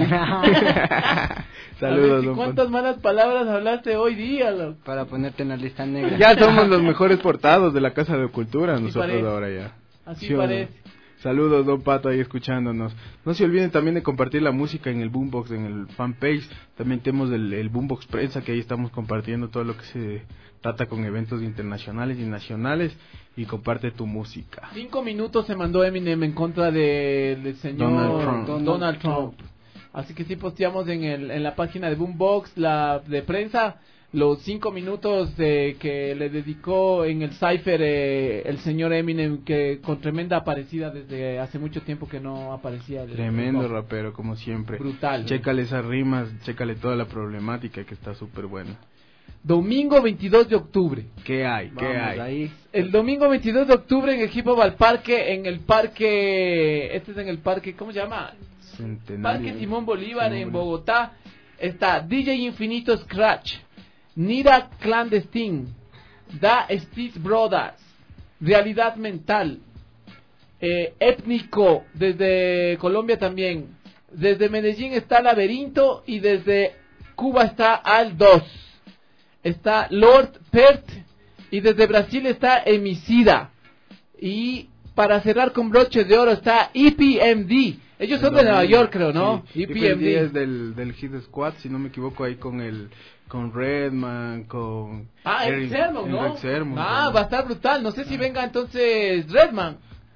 Saludos, Don ¿cuántas Pato? Malas palabras hablaste hoy día, loco? Para ponerte en la lista negra. Ya somos los mejores portados de la Casa de Cultura, así nosotros parece. Ahora ya. Así ¿sí parece. Saludos, Don Pato, ahí escuchándonos. No se olviden también de compartir la música en el Boombox, en el fanpage. También tenemos el Boombox Prensa, que ahí estamos compartiendo todo lo que se trata con eventos internacionales y nacionales. Y comparte tu música. 5 minutos se mandó Eminem en contra del señor Donald Trump. Así que sí posteamos en la página de Boombox, la de prensa, los 5 minutos que le dedicó en el Cypher el señor Eminem, que con tremenda aparecida desde hace mucho tiempo que no aparecía. Tremendo rapero, como siempre. Brutal. Chécale esas rimas, chécale toda la problemática, que está súper buena. Domingo 22 de octubre. ¿Qué hay? Ahí. El domingo 22 de octubre en el Hip Hop al Parque, este es en el parque, ¿cómo se llama? Centenario. Parque Simón Bolívar en Bogotá. Está DJ Infinito Scratch, Nira Clandestine, Da Steve Brothers, Realidad Mental, Étnico desde Colombia también, Desde Medellín está Laberinto y desde Cuba está Al 2. Está Lord Pert y desde Brasil está Emicida. Y para cerrar con broche de oro está EPMD. Ellos son de Nueva York, creo, ¿no? Sí. EPMD es del Hit Squad, si no me equivoco, ahí con Redman, con... Eric Sermon, ¿no? Sermon, va a estar brutal. No sé si venga entonces Redman.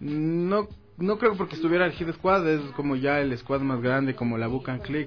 No creo porque estuviera el Hit Squad, es como ya el squad más grande, como la Book and Click.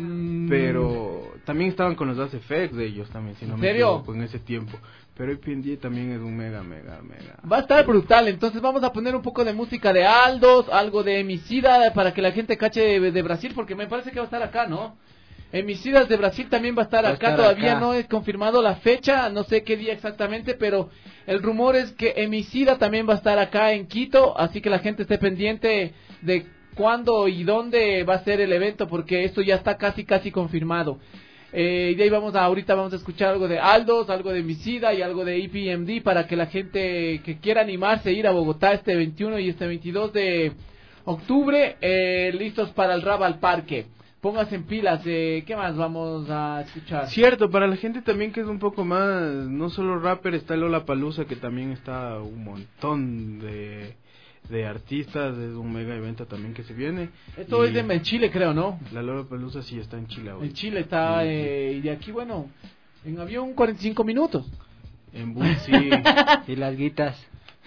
Pero también estaban con los Das FX de ellos también, si no me equivoco, en ese tiempo. Pero EPMD también es un mega. Va a estar brutal, entonces vamos a poner un poco de música de Aldos, algo de Emicida, para que la gente cache de Brasil, porque me parece que va a estar acá, ¿no? Emicidas de Brasil también va a estar acá, todavía no he confirmado la fecha, no sé qué día exactamente, pero el rumor es que Emicida también va a estar acá en Quito, así que la gente esté pendiente de cuándo y dónde va a ser el evento, porque esto ya está casi confirmado. Y de ahí ahorita vamos a escuchar algo de Aldos, algo de Emicida y algo de EPMD para que la gente que quiera animarse a ir a Bogotá este 21 y este 22 de octubre, listos para el Rap al Parque. Póngase en pilas, ¿qué más vamos a escuchar? Cierto, para la gente también que es un poco más, no solo rapper, está el Lollapalooza, que también está un montón de artistas, es un mega evento también que se viene. Esto es en Chile, creo, ¿no? La Lollapalooza sí está en Chile ahora. En Chile está, y de aquí, bueno, en avión 45 minutos. En bus, sí. Y las guitas.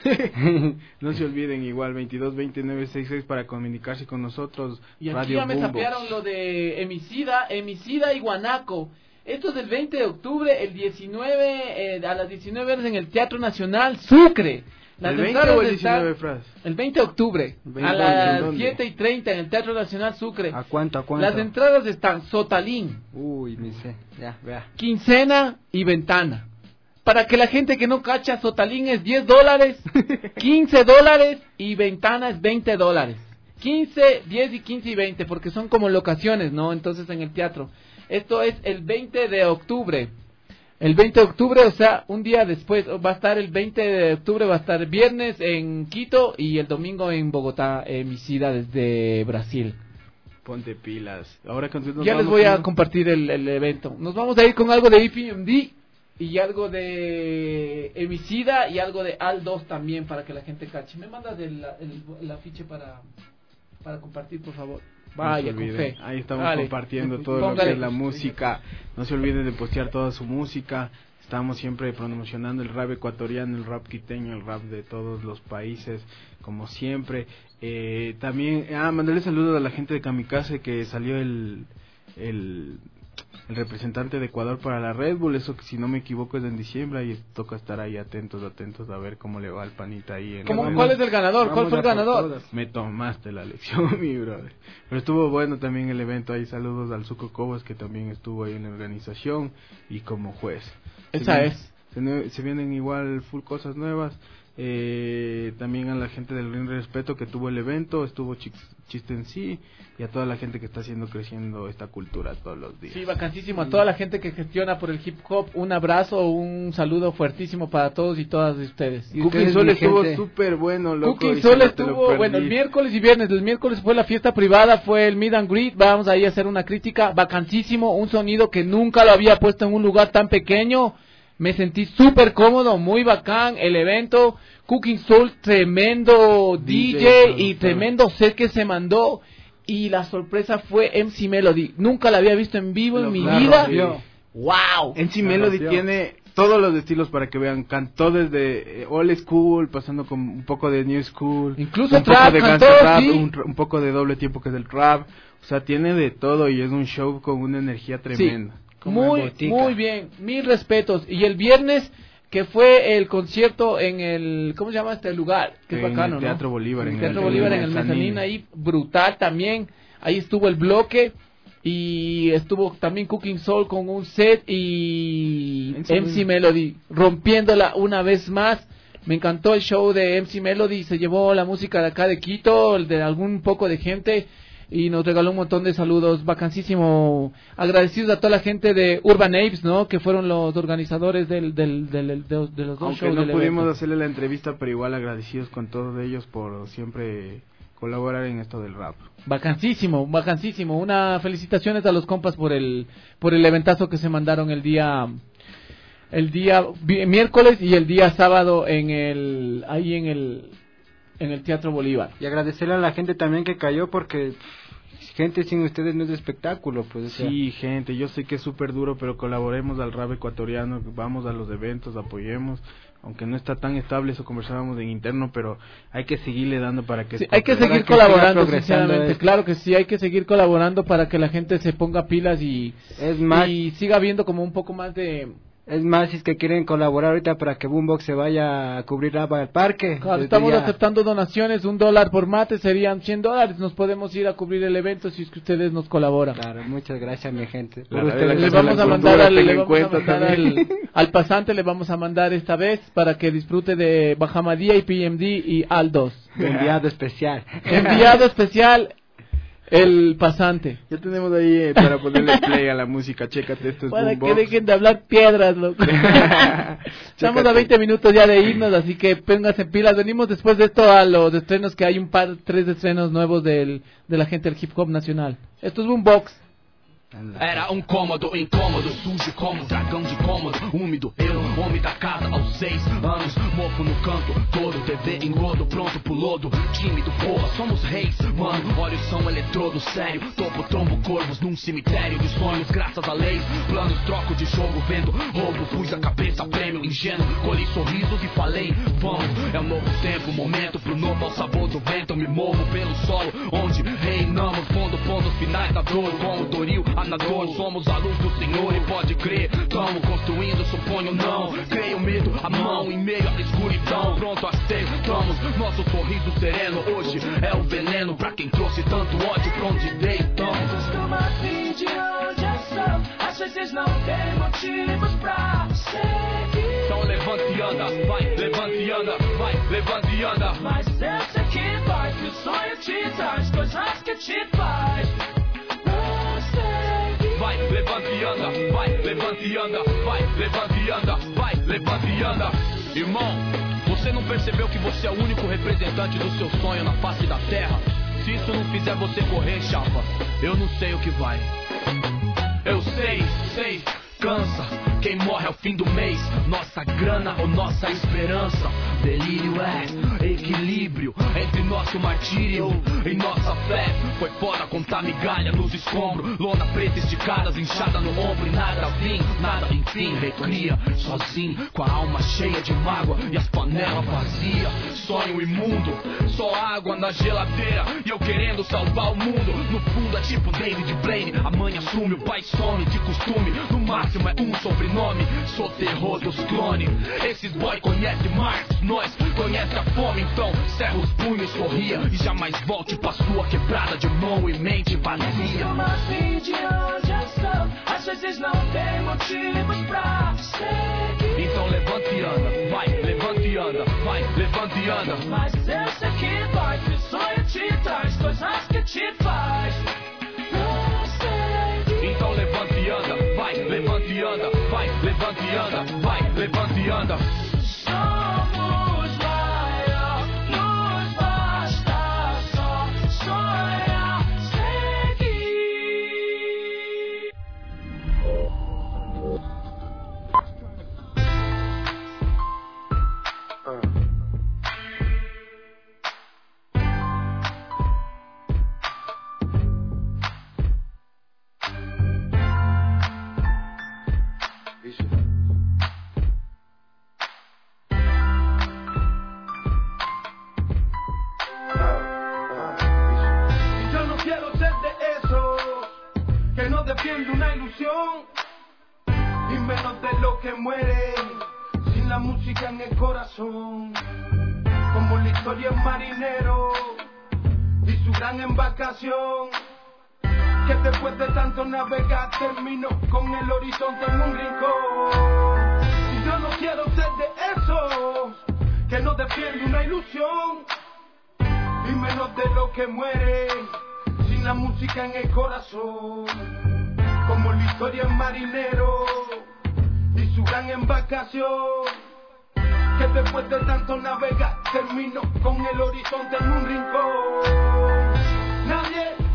No se olviden, igual 222966 para comunicarse con nosotros. Y aquí ya me sapearon lo de Emicida y Guanaco. Esto es el 20 de octubre, el 19 a las 19 horas en el Teatro Nacional Sucre. ¿El 20 o el 19, Fras? El 20 de octubre, a las 7:30 en el Teatro Nacional Sucre. ¿A cuánto? Las entradas están Sotalín. Uy, me sé, ya, vea. Quincena y Ventana. Para que la gente que no cacha, Sotalín es $10, $15 y Ventana es $20. 15, 10 y 15 y 20, porque son como locaciones, ¿no? Entonces en el teatro. Esto es el 20 de octubre. El 20 de octubre, o sea, un día después, va a estar el 20 de octubre, va a estar viernes en Quito y el domingo en Bogotá, Emicida desde Brasil. Ponte pilas. Ahora ya les voy a compartir el evento. Nos vamos a ir con algo de EPMD y algo de Emicida y algo de Al 2 también para que la gente cache. ¿Me mandas el afiche para compartir, por favor? Vaya, con fe. Ahí estamos compartiendo todo lo que es la música. No se olviden de postear toda su música. Estamos siempre promocionando el rap ecuatoriano, el rap quiteño, el rap de todos los países, como siempre. También, mandarle saludos a la gente de Kamikaze, que salió el representante de Ecuador para la Red Bull. Eso, que si no me equivoco, es en diciembre, y toca estar ahí atentos a ver cómo le va al panita ahí. ¿Cuál es el ganador? ¿Cuál fue el ganador? Me tomaste la lección, mi brother. Pero estuvo bueno también el evento ahí. Saludos al Zuko Cobos, que también estuvo ahí en la organización y como juez. Se vienen igual full cosas nuevas. También a la gente del Ring Respeto que tuvo el evento, estuvo Chiste en sí, y a toda la gente que está creciendo esta cultura todos los días. Sí, vacancísimo. A toda la gente que gestiona por el hip hop, un abrazo, un saludo fuertísimo para todos y todas de ustedes. Cooking Soul estuvo súper bueno, loco. Cooking Soul estuvo, bueno, el miércoles y viernes. El miércoles fue la fiesta privada, fue el meet and greet. Vamos ahí a hacer una crítica, vacancísimo, un sonido que nunca lo había puesto en un lugar tan pequeño. Me sentí súper cómodo, muy bacán el evento. Cooking Soul, tremendo DJ y tremendo set que se mandó. Y la sorpresa fue MC Melody. Nunca la había visto en vivo en mi vida. ¡Wow! MC Melody tiene todos los estilos para que vean. Cantó desde old school, pasando con un poco de new school. Incluso un trap, poco de cantó, rap, ¿sí? un poco de doble tiempo que es el trap. O sea, tiene de todo y es un show con una energía tremenda. Sí. Muy bien, mil respetos. Y el viernes, que fue el concierto en el, ¿cómo se llama este lugar? Que es bacano, el Teatro Bolívar. En el Teatro Bolívar, en el Mezanín, ahí, brutal también. Ahí estuvo el bloque y estuvo también Cooking Soul con un set y MC Melody rompiéndola una vez más. Me encantó el show de MC Melody, se llevó la música de acá de Quito, de algún poco de gente. Y nos regaló un montón de saludos, vacancísimo. Agradecidos a toda la gente de Urban Apes, ¿no? Que fueron los organizadores de los dos shows. Aunque no pudimos hacerle la entrevista, pero igual agradecidos con todos ellos por siempre colaborar en esto del rap. Vacancísimo. Una felicitaciones a los compas por el eventazo que se mandaron el día miércoles y el día sábado en el Teatro Bolívar. Y agradecerle a la gente también que cayó, porque gente sin ustedes no es espectáculo, pues. O sea. Sí, gente, yo sé que es súper duro, pero colaboremos al rap ecuatoriano, vamos a los eventos, apoyemos. Aunque no está tan estable, eso conversábamos en interno, pero hay que seguirle dando para que... Sí, hay que seguir colaborando, sinceramente, claro que sí, hay que seguir colaborando para que la gente se ponga pilas y siga viendo como un poco más de... Es más, si es que quieren colaborar ahorita para que Boombox se vaya a cubrir rap al parque. Claro, estamos aceptando donaciones, $1 por mate serían $100, nos podemos ir a cubrir el evento si es que ustedes nos colaboran. Claro, muchas gracias mi gente. Le vamos a mandar al pasante, le vamos a mandar esta vez para que disfrute de Bahamadía y PMD y Aldos. Enviado especial. Enviado especial. El pasante. Ya tenemos ahí para ponerle play a la música. Chécate, esto es para Boombox. Que dejen de hablar piedras, loco. Estamos a 20 minutos ya de irnos, así que pónganse pilas. Venimos después de esto a los estrenos, que hay 3 estrenos nuevos de la gente del hip hop nacional. Esto es Boombox. Era um cômodo incômodo, sujo como um dragão de cômodo, úmido, eu, homem da casa aos 6 anos, mofo no canto, todo TV engodo, pronto pro lodo, tímido, porra, somos reis, mano, olha o som eletrodo, sério, topo, trombo, corvos num cemitério de sonhos, graças a leis, planos, troco de jogo, vendo, roubo, pus a cabeça, prêmio, ingênuo, colhi sorrisos e falei, vamos, é um novo tempo, momento pro novo, ao sabor do vento, eu me movo pelo solo, onde reinamos, pondo pontos finais da dor, como Doril, Anador, somos a luz do Senhor e pode crer, tamo construindo, suponho não, creio medo, a mão em meio à escuridão, pronto a ser, estamos, nosso sorriso sereno, hoje é o veneno pra quem trouxe tanto ódio, pra onde deitamos. Costuma assim de onde eu sou, às vezes não tem motivos pra seguir. Então levante e anda, vai, levante e anda, vai, levante e anda. Mas eu sei que vai, que o sonho te traz coisas que te faz. Vai, levante e anda, vai, levante e anda, vai, levante e anda, vai, levante e anda. Irmão, você não percebeu que você é o único representante do seu sonho na face da terra? Se isso não fizer você correr, chapa, eu não sei o que vai. Eu sei, cansa. Quem morre ao fim do mês, nossa grana ou nossa esperança. Delírio é equilíbrio entre nosso martírio e nossa fé. Foi foda contar migalha nos escombros, lona preta esticada, inchada no ombro e nada vim, nada enfim. Recria sozinho, com a alma cheia de mágoa e as panelas vazias. Sonho imundo, só água na geladeira e eu querendo salvar o mundo. No fundo é tipo David Blaine, a mãe assume, o pai some de costume. No máximo é um sobrenome, sou terror dos clones. Esses boy conhecem Marx, nós conhece a fome. Então cerra os punhos, sorria e jamais volte pra sua quebrada de mão e mente vazia. Como assim de onde eu sou, às vezes não tem motivos pra seguir. Então levante e anda, vai, levante e anda, vai, levante e anda. Mas eu sei que vai, que o sonho te traz coisas que te faz. Então levante e anda, vai, levante e anda, vai, levante e anda, vai, levante e anda. Somos maior, nos basta só sonhar, seguir. Defiendo una ilusión y menos de lo que muere sin la música en el corazón, como la historia en Marinero y su gran embarcación, que después de tanto navegar terminó con el horizonte en un rincón. Y yo no quiero ser de esos que no defiende una ilusión y menos de lo que muere sin la música en el corazón, como la historia en Marinero y su gran embarcación, que después de tanto navegar terminó con el horizonte en un rincón.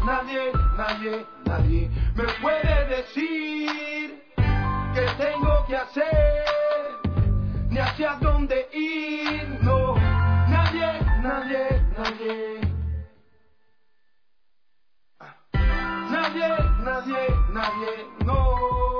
nadie me puede decir qué tengo que hacer, ni hacia dónde ir, no, nadie, no.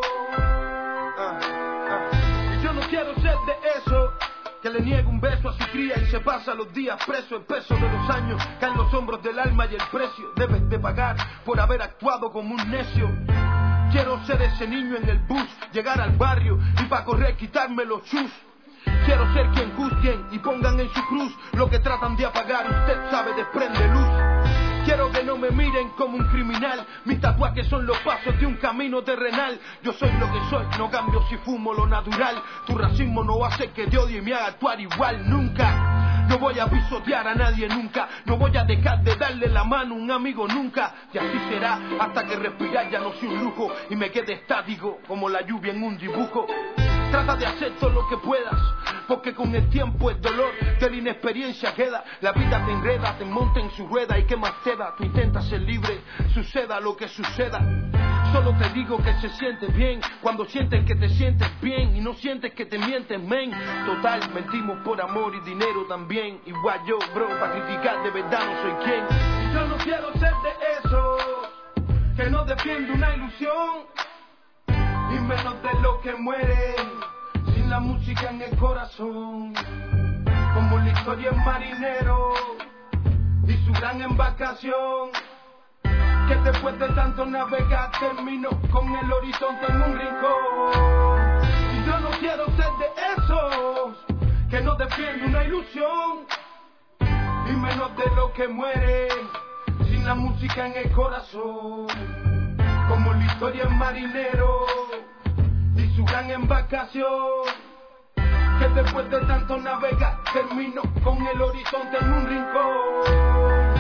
Y yo no quiero ser de eso que le niega un beso a su cría y se pasa los días preso. El peso de los años cae en los hombros del alma y el precio debes de pagar por haber actuado como un necio. Quiero ser ese niño en el bus, llegar al barrio y pa' correr quitarme los chus. Quiero ser quien juzguen y pongan en su cruz lo que tratan de apagar, usted sabe, desprende luz. Quiero que no me miren como un criminal, mis tatuajes son los pasos de un camino terrenal. Yo soy lo que soy, no cambio si fumo lo natural. Tu racismo no va a hacer que te odie y me haga actuar igual nunca. No voy a pisotear a nadie nunca, no voy a dejar de darle la mano a un amigo nunca. Y así será hasta que respirar ya no sea un lujo y me quede estático como la lluvia en un dibujo. Trata de hacer todo lo que puedas, porque con el tiempo el dolor de la inexperiencia queda. La vida te enreda, te monta en su rueda y qué más te da. Tú intentas ser libre, suceda lo que suceda. Solo te digo que se siente bien cuando sientes que te sientes bien y no sientes que te mientes, men. Total, mentimos por amor y dinero también. Igual yo, bro, para criticar de verdad no soy quien. Y yo no quiero ser de esos que no defiende una ilusión, y menos de lo que muere sin la música en el corazón. Como la historia en Marinero y su gran embarcación, que después de tanto navegar terminó con el horizonte en un rincón. Y yo no quiero ser de esos que no defiende una ilusión, y menos de lo que muere sin la música en el corazón. Como la historia en Marinero y su gran embarcación, que después de tanto navegar terminó con el horizonte en un rincón.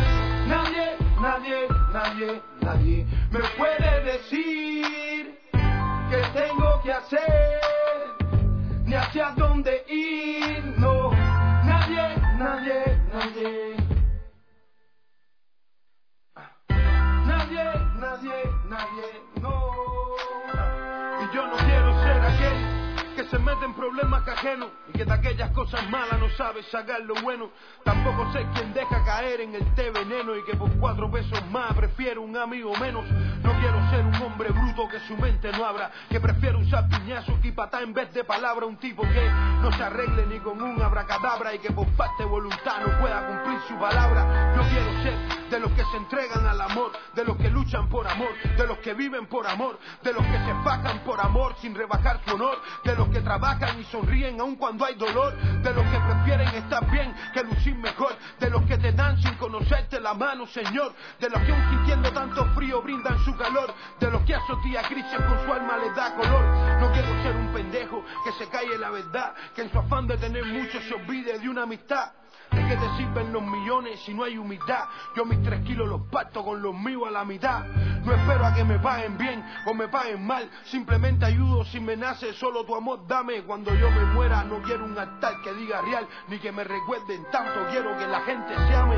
Nadie me puede decir qué tengo que hacer, ni hacia dónde ir, no, nadie. Nadie, no. Y yo no quiero ser aquel que se mete en problemas ajenos y que de aquellas cosas malas no sabe sacar lo bueno. Tampoco sé quién deja caer en el té veneno y que por 4 pesos más prefiere un amigo menos. No quiero ser un hombre bruto que su mente no abra, que prefiere usar piñazos y patá en vez de palabra. Un tipo que no se arregle ni con un abracadabra y que por parte de voluntad no pueda cumplir su palabra. Yo quiero ser de los que se entregan al amor, de los que luchan por amor, de los que viven por amor, de los que se fajan por amor sin rebajar su honor, de los que trabajan y sonríen aun cuando hay dolor, de los que prefieren estar bien que lucir mejor, de los que te dan sin conocerte la mano, Señor, de los que aun sintiendo tanto frío brindan su calor, de los que a esos días grises con su alma les da color. No quiero ser un pendejo que se calle la verdad, que en su afán de tener mucho se olvide de una amistad. ¿De qué te sirven los millones si no hay humildad? Yo mis 3 kilos los parto con los míos a la mitad. No espero a que me paguen bien o me paguen mal, simplemente ayudo si me nace, solo tu amor dame. Cuando yo me muera no quiero un altar que diga real, ni que me recuerden tanto, quiero que la gente se ame.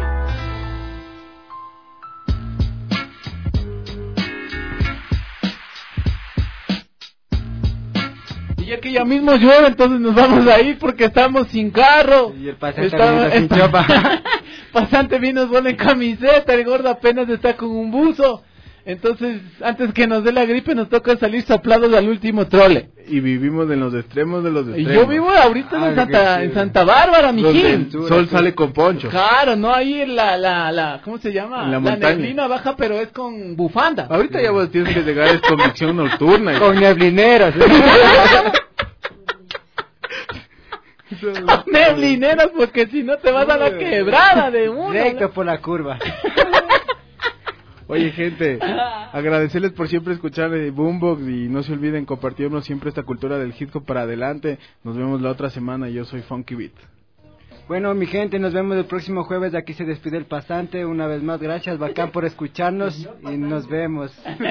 Y ya que ya mismo llueve, entonces nos vamos a ir porque estamos sin carro. Y el pasante sin chopa. Pasante vino, nos pone camiseta, el gordo apenas está con un buzo. Entonces, antes que nos dé la gripe, nos toca salir soplados al último trole. Y vivimos en los extremos de los extremos. Y yo vivo ahorita en Santa Bárbara, mijín. El sol sale con poncho. Claro, no, ahí en la ¿cómo se llama? En la montaña. Neblina baja, pero es con bufanda. Ahorita ya vos tienes que llegar, es convicción nocturna. Con neblineras. Neblineras, porque si no te vas a la quebrada de uno. Recto por la curva. Oye, gente, agradecerles por siempre escuchar Boombox y no se olviden compartirnos siempre esta cultura del hip hop para adelante. Nos vemos la otra semana. Yo soy Funky Beat. Bueno, mi gente, nos vemos el próximo jueves. Aquí se despide el pasante. Una vez más, gracias, bacán, por escucharnos y nos vemos.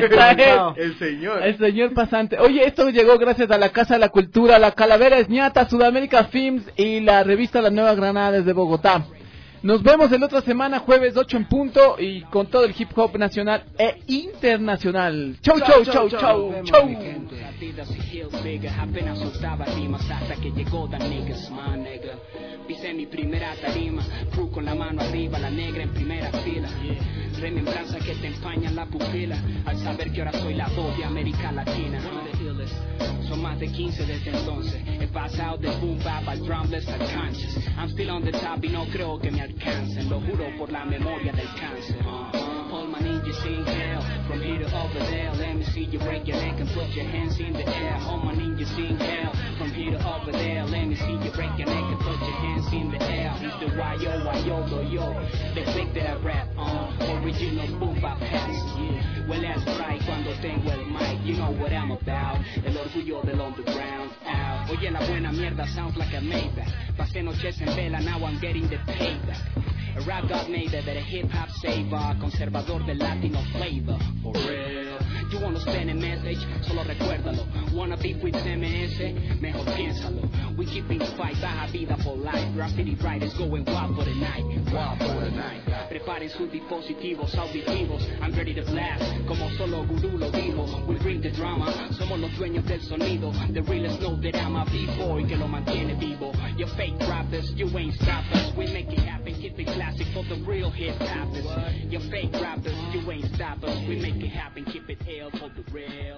El señor pasante. Oye, esto llegó gracias a la Casa de la Cultura, la Calavera Esñata, Sudamérica Films y la revista La Nueva Granada desde Bogotá. Nos vemos la otra semana, jueves 8 en punto, y con todo el hip hop nacional e internacional. Chau, chau, chau, chau, chau. Apenas soltaba rimas hasta que llegó The Niggas, my nigga. Pisé mi primera tarima, crew con la mano arriba, la negra en primera fila. Remembranza que te empañan la pupila al saber que ahora soy la voz de América Latina. Son más de 15 desde entonces. He pasado de boom bap al drumless al conscious. I'm still on the top y no creo que me alcancen. Lo juro por la memoria del cáncer. All my ninjas in hell, from here to over there. Let me see you break your neck and put your hands in the air. All my ninjas in hell, from here to over there. Let me see you break your neck and put your hands in the air. It's the yo, the click that I rap on. Original boom bap hats. Well, that's right cuando tengo el mic. You know what I'm about. El orgullo del underground. Oye, la buena mierda sounds like a Maybach. Pasé noches en vela, now I'm getting the payback. A rap god made that a hip hop saver, conservador del latino flavor. For real. You wanna spend a message? Solo recuérdalo. Wanna be with MS? Mejor piénsalo. We keeping fight, baja vida for life. Graffiti writers going wild for the night. Wild for the night. Preparen sus dispositivos auditivos. I'm ready to blast. Como solo Guru lo dijo. We bring the drama. Somos los dueños del sonido. The realest know that I'm a B-boy que lo mantiene vivo. You fake rappers, you ain't stop us. We make it happen, keep it classic for the real hip hoppers. You fake rappers, you ain't stop us. We make it happen, keep it ill for the real.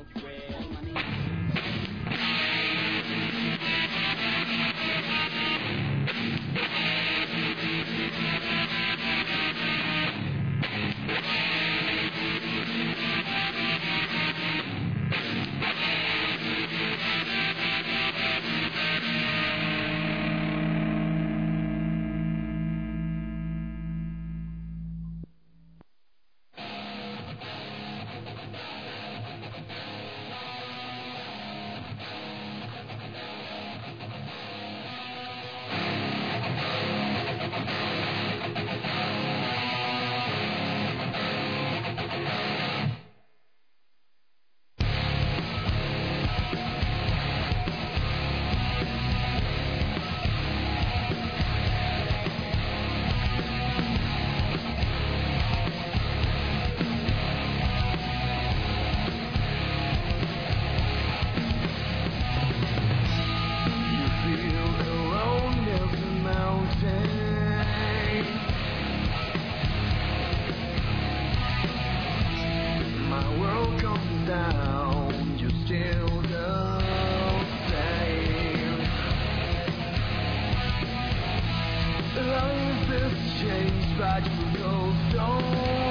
Life is changed, but you go stone.